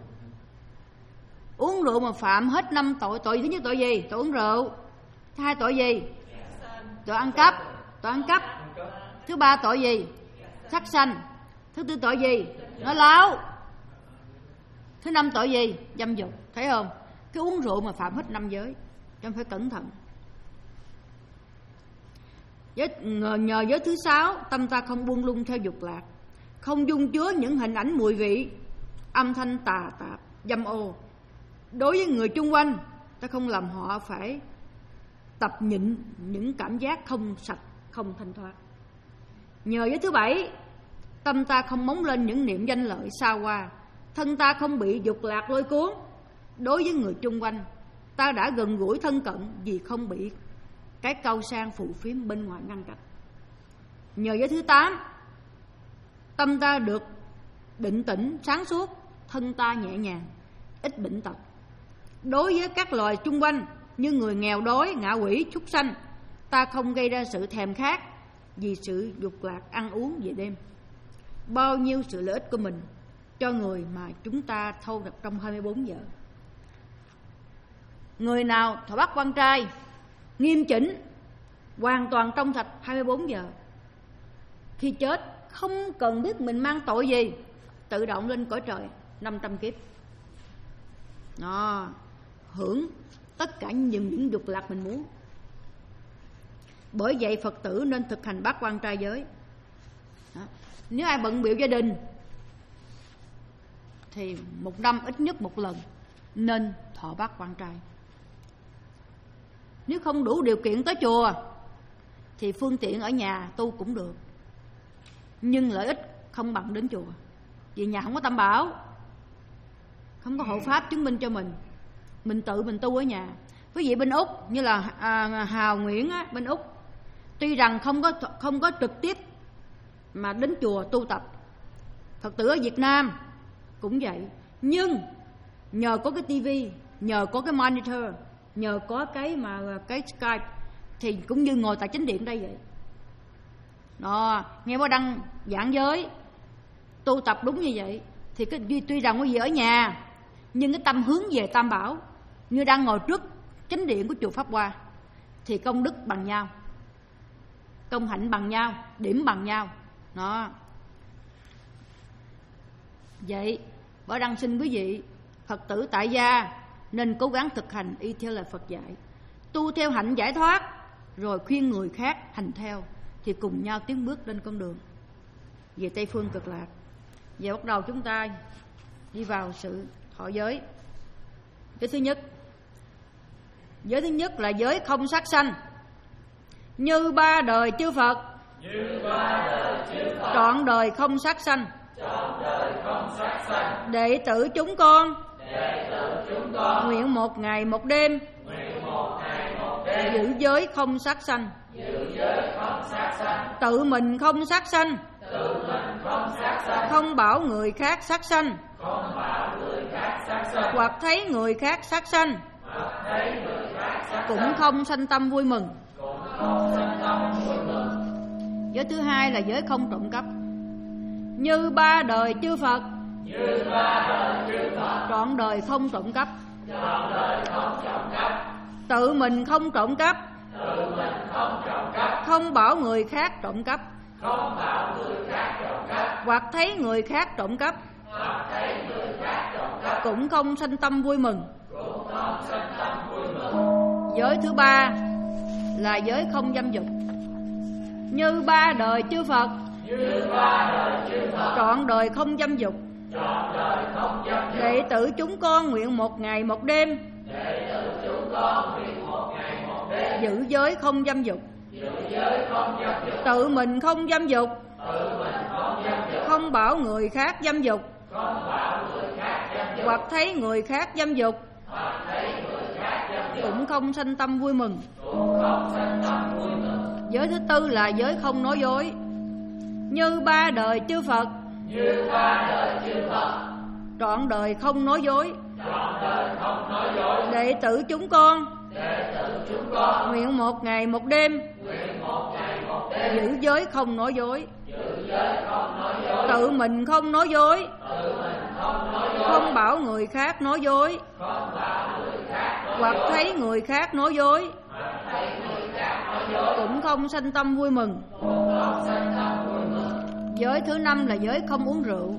A: Uống rượu mà phạm hết năm tội. Tội thứ nhất tội gì? Tội uống rượu. Thứ hai tội gì? Tội ăn cắp. Tội ăn cắp. Thứ ba tội gì? Sát sanh. Thứ tư tội gì? Nói láo. Thứ năm tội gì? Dâm dục. Thấy không? Cái uống rượu mà phạm hết năm giới, cho nên phải cẩn thận. Giới, nhờ giới thứ sáu, tâm ta không buông lung theo dục lạc, không dung chứa những hình ảnh mùi vị, âm thanh tà tạp, dâm ô. Đối với người chung quanh, ta không làm họ phải tập nhịn những cảm giác không sạch, không thanh thoát. Nhờ giới thứ bảy, tâm ta không móng lên những niệm danh lợi xa hoa, thân ta không bị dục lạc lôi cuốn. Đối với người chung quanh, ta đã gần gũi thân cận vì không bị cái cao sang phù phiếm bên ngoài ngăn cách. Nhờ giới thứ tám, tâm ta được định tĩnh sáng suốt, thân ta nhẹ nhàng, ít bệnh tật. Đối với các loài chung quanh như người nghèo đói, ngạ quỷ, súc sanh, ta không gây ra sự thèm khát vì sự dục lạc ăn uống về đêm. Bao nhiêu sự lợi ích của mình cho người mà chúng ta thâu được trong hai mươi bốn giờ. Người nào thọ bắt quan trai nghiêm chỉnh, hoàn toàn trong sạch hai mươi bốn giờ, khi chết không cần biết mình mang tội gì, tự động lên cõi trời năm trăm kiếp. Đó, hưởng tất cả những, những dục lạc mình muốn. Bởi vậy Phật tử nên thực hành bát quan trai giới. Đó. Nếu ai bận bịu gia đình thì một năm ít nhất một lần nên thọ bát quan trai. Nếu không đủ điều kiện tới chùa thì phương tiện ở nhà tu cũng được, nhưng lợi ích không bằng đến chùa, vì nhà không có tam bảo, không có hộ pháp chứng minh cho mình, mình tự mình tu ở nhà. Quý vị bên Úc như là à, Hào Nguyễn á, bên Úc tuy rằng không có không có trực tiếp mà đến chùa tu tập, Phật tử ở Việt Nam cũng vậy, nhưng nhờ có cái tivi, nhờ có cái monitor, nhờ có cái mà cái Skype thì cũng như ngồi tại chánh điện đây vậy. Đó, nghe Bó Đăng giảng giới tu tập đúng như vậy thì cái tuy rằng quý vị ở nhà nhưng cái tâm hướng về tam bảo, như đang ngồi trước chánh điện của chùa Pháp Hoa thì công đức bằng nhau, công hạnh bằng nhau, điểm bằng nhau. Đó. Vậy Bảo Đăng xin quý vị Phật tử tại gia nên cố gắng thực hành y theo lời Phật dạy, tu theo hạnh giải thoát, rồi khuyên người khác hành theo, thì cùng nhau tiến bước lên con đường về Tây Phương Cực Lạc. Giờ bắt đầu chúng ta đi vào sự thọ giới. Cái thứ nhất, giới thứ nhất là giới không sát sanh. Như ba đời chư Phật,
B: như ba đời chư Phật,
A: trọn đời không sát sanh.
B: trọn đời không sát sanh.
A: Đệ tử chúng con,
B: đệ tử chúng con,
A: nguyện một ngày một đêm,
B: nguyện một ngày một đêm,
A: giữ giới không sát sanh.
B: giữ giới không sát sanh.
A: Tự mình không sát sanh,
B: tự mình không sát sanh.
A: không bảo người khác sát sanh,
B: không bảo người khác sát sanh.
A: hoặc thấy người khác sát sanh,
B: hoặc thấy người khác sát
A: cũng
B: sanh,
A: không sanh tâm vui mừng.
B: cũng không sanh tâm vui mừng.
A: Giới thứ hai là giới không trộm cắp. Như ba đời chư Phật,
B: như ba đời chư Phật,
A: trọn đời không trộm cắp.
B: trọn đời không trộm cắp.
A: Tự mình không trộm cắp,
B: tự mình không trộm cắp.
A: không bảo người khác trộm cắp,
B: không bảo người khác trộm cắp.
A: hoặc thấy người khác trộm cắp,
B: hoặc thấy người khác trộm cắp,
A: cũng không sanh tâm vui mừng.
B: cũng không sanh tâm vui mừng.
A: Giới thứ ba là giới không dâm dục. Như ba đời chư Phật,
B: như ba đời chư Phật,
A: trọn đời không dâm dục.
B: trọn đời không dâm dục.
A: Đệ tử chúng con nguyện một ngày một đêm,
B: đệ tử chúng con nguyện một ngày một đêm,
A: giữ giới không dâm dục.
B: giữ giới không dâm dục.
A: Tự mình không dâm dục,
B: tự mình không dâm dục.
A: không bảo người khác dâm dục,
B: không bảo người khác dâm dục.
A: hoặc thấy người khác dâm dục,
B: hoặc thấy người khác dâm dục.
A: cũng không sanh tâm vui mừng.
B: cũng không sanh tâm vui mừng.
A: Giới thứ tư là giới không nói dối. Như ba đời chư Phật,
B: như ba đời chư Phật,
A: trọn đời không nói dối.
B: trọn đời không nói dối.
A: Đệ tử chúng con
B: đệ tử chúng con,
A: nguyện một ngày một đêm,
B: nguyện một ngày một đêm,
A: giữ giới không nói dối.
B: giữ giới không nói dối.
A: Tự mình không nói dối,
B: tự mình không nói dối.
A: không bảo người khác nói dối,
B: không bảo người khác nói
A: hoặc
B: dối.
A: thấy người khác nói dối,
B: hoặc thấy người khác nói dối.
A: cũng không sanh tâm vui mừng.
B: cũng không sanh tâm vui mừng.
A: Giới thứ năm là giới không uống rượu.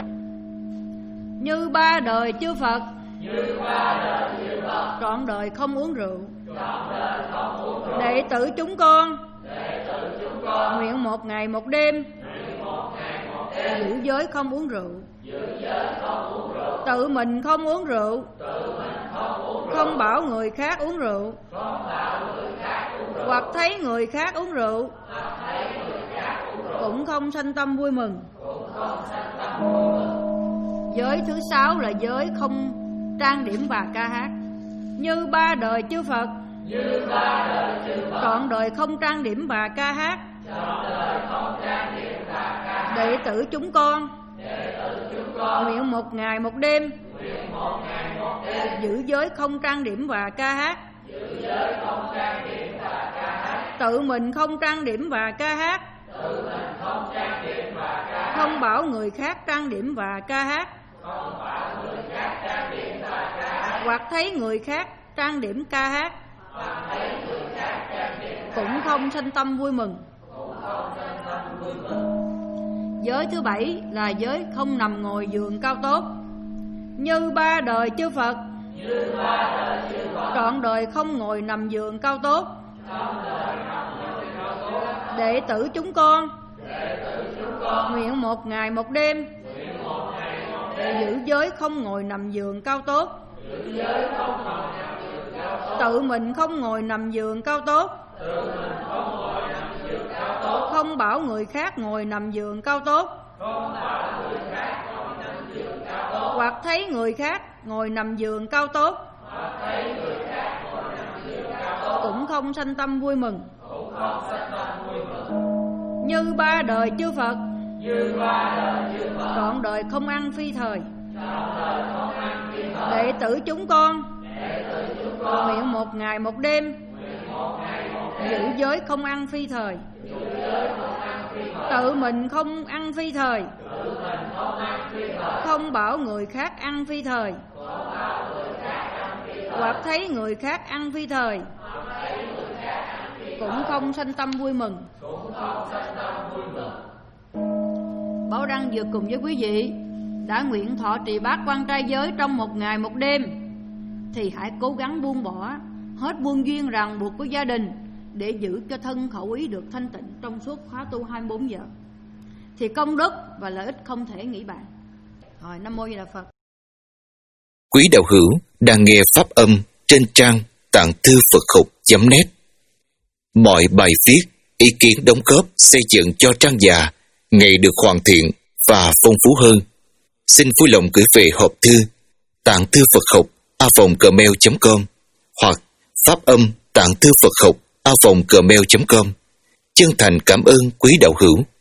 A: Như ba đời chư Phật,
B: như ba đời chư Phật,
A: trọn đời không uống rượu.
B: trọn đời không uống rượu.
A: Đệ tử chúng con
B: đệ tử chúng con,
A: nguyện một ngày một đêm,
B: nguyện một ngày một đêm,
A: giữ giới không uống rượu.
B: giữ giới không uống rượu.
A: Tự mình không uống rượu,
B: tự mình không uống rượu.
A: không bảo người khác uống rượu,
B: không bảo người khác uống rượu.
A: hoặc thấy người khác uống rượu,
B: hoặc thấy người khác uống rượu.
A: cũng không sanh tâm vui mừng.
B: cũng không sanh tâm vui mừng.
A: Giới thứ sáu là giới không trang điểm và ca hát. Như ba đời chư Phật,
B: như ba đời chư Phật,
A: trọn đời không trang điểm và ca hát.
B: trọn đời không trang điểm và ca hát.
A: Đệ tử chúng con
B: đệ tử chúng con,
A: nguyện một ngày một đêm,
B: nguyện một ngày một đêm,
A: giữ giới không trang điểm và ca hát.
B: giữ giới không trang điểm và ca hát.
A: Tự mình không trang điểm và ca hát,
B: tự mình không trang điểm và ca hát.
A: không bảo người khác trang điểm và ca hát,
B: không bảo người khác trang điểm và ca hát.
A: hoặc thấy người khác trang điểm ca hát,
B: hoặc thấy người khác trang điểm
A: cũng không sanh tâm vui mừng.
B: cũng không sanh tâm vui mừng.
A: Giới thứ bảy là giới không nằm ngồi giường cao tốt. Như ba đời chư Phật,
B: như ba đời chư Phật,
A: trọn đời không ngồi nằm giường cao tốt.
B: trong đời không ngồi cao tốt.
A: Đệ tử chúng con
B: đệ tử chúng con,
A: nguyện một ngày một đêm,
B: nguyện một ngày một
A: giữ giới không ngồi nằm giường cao tốt, tự mình không ngồi nằm giường cao tốt, không bảo người khác ngồi nằm giường cao tốt, hoặc thấy người khác ngồi nằm giường cao tốt, cũng không sanh tâm vui mừng. Như ba đời chư Phật, trọn đời không ăn phi thời, đệ tử chúng con nguyện một ngày một đêm giữ giới không ăn phi thời, tự mình không ăn phi thời, không bảo người khác ăn phi thời, hoặc thấy người khác ăn phi thời, cũng không sanh tâm vui mừng. Bảo Đăng vừa cùng với quý vị đã nguyện thọ trì bát quan trai giới trong một ngày một đêm, thì hãy cố gắng buông bỏ hết buông duyên ràng buộc của gia đình để giữ cho thân khẩu ý được thanh tịnh trong suốt khóa tu hai mươi bốn giờ, thì công đức và lợi ích không thể nghĩ bàn. Rồi, Nam Mô Di Đà Phật.
D: Quý đạo hữu đang nghe pháp âm trên trang tạng thư Phật học chấm net. Mọi bài viết, ý kiến đóng góp xây dựng cho trang già ngày được hoàn thiện và phong phú hơn. Xin vui lòng gửi về hộp thư tạng thư Phật học a vòng gmail chấm com hoặc pháp âm tạng thư Phật học a vòng gmail chấm com. Chân thành cảm ơn quý đạo hữu.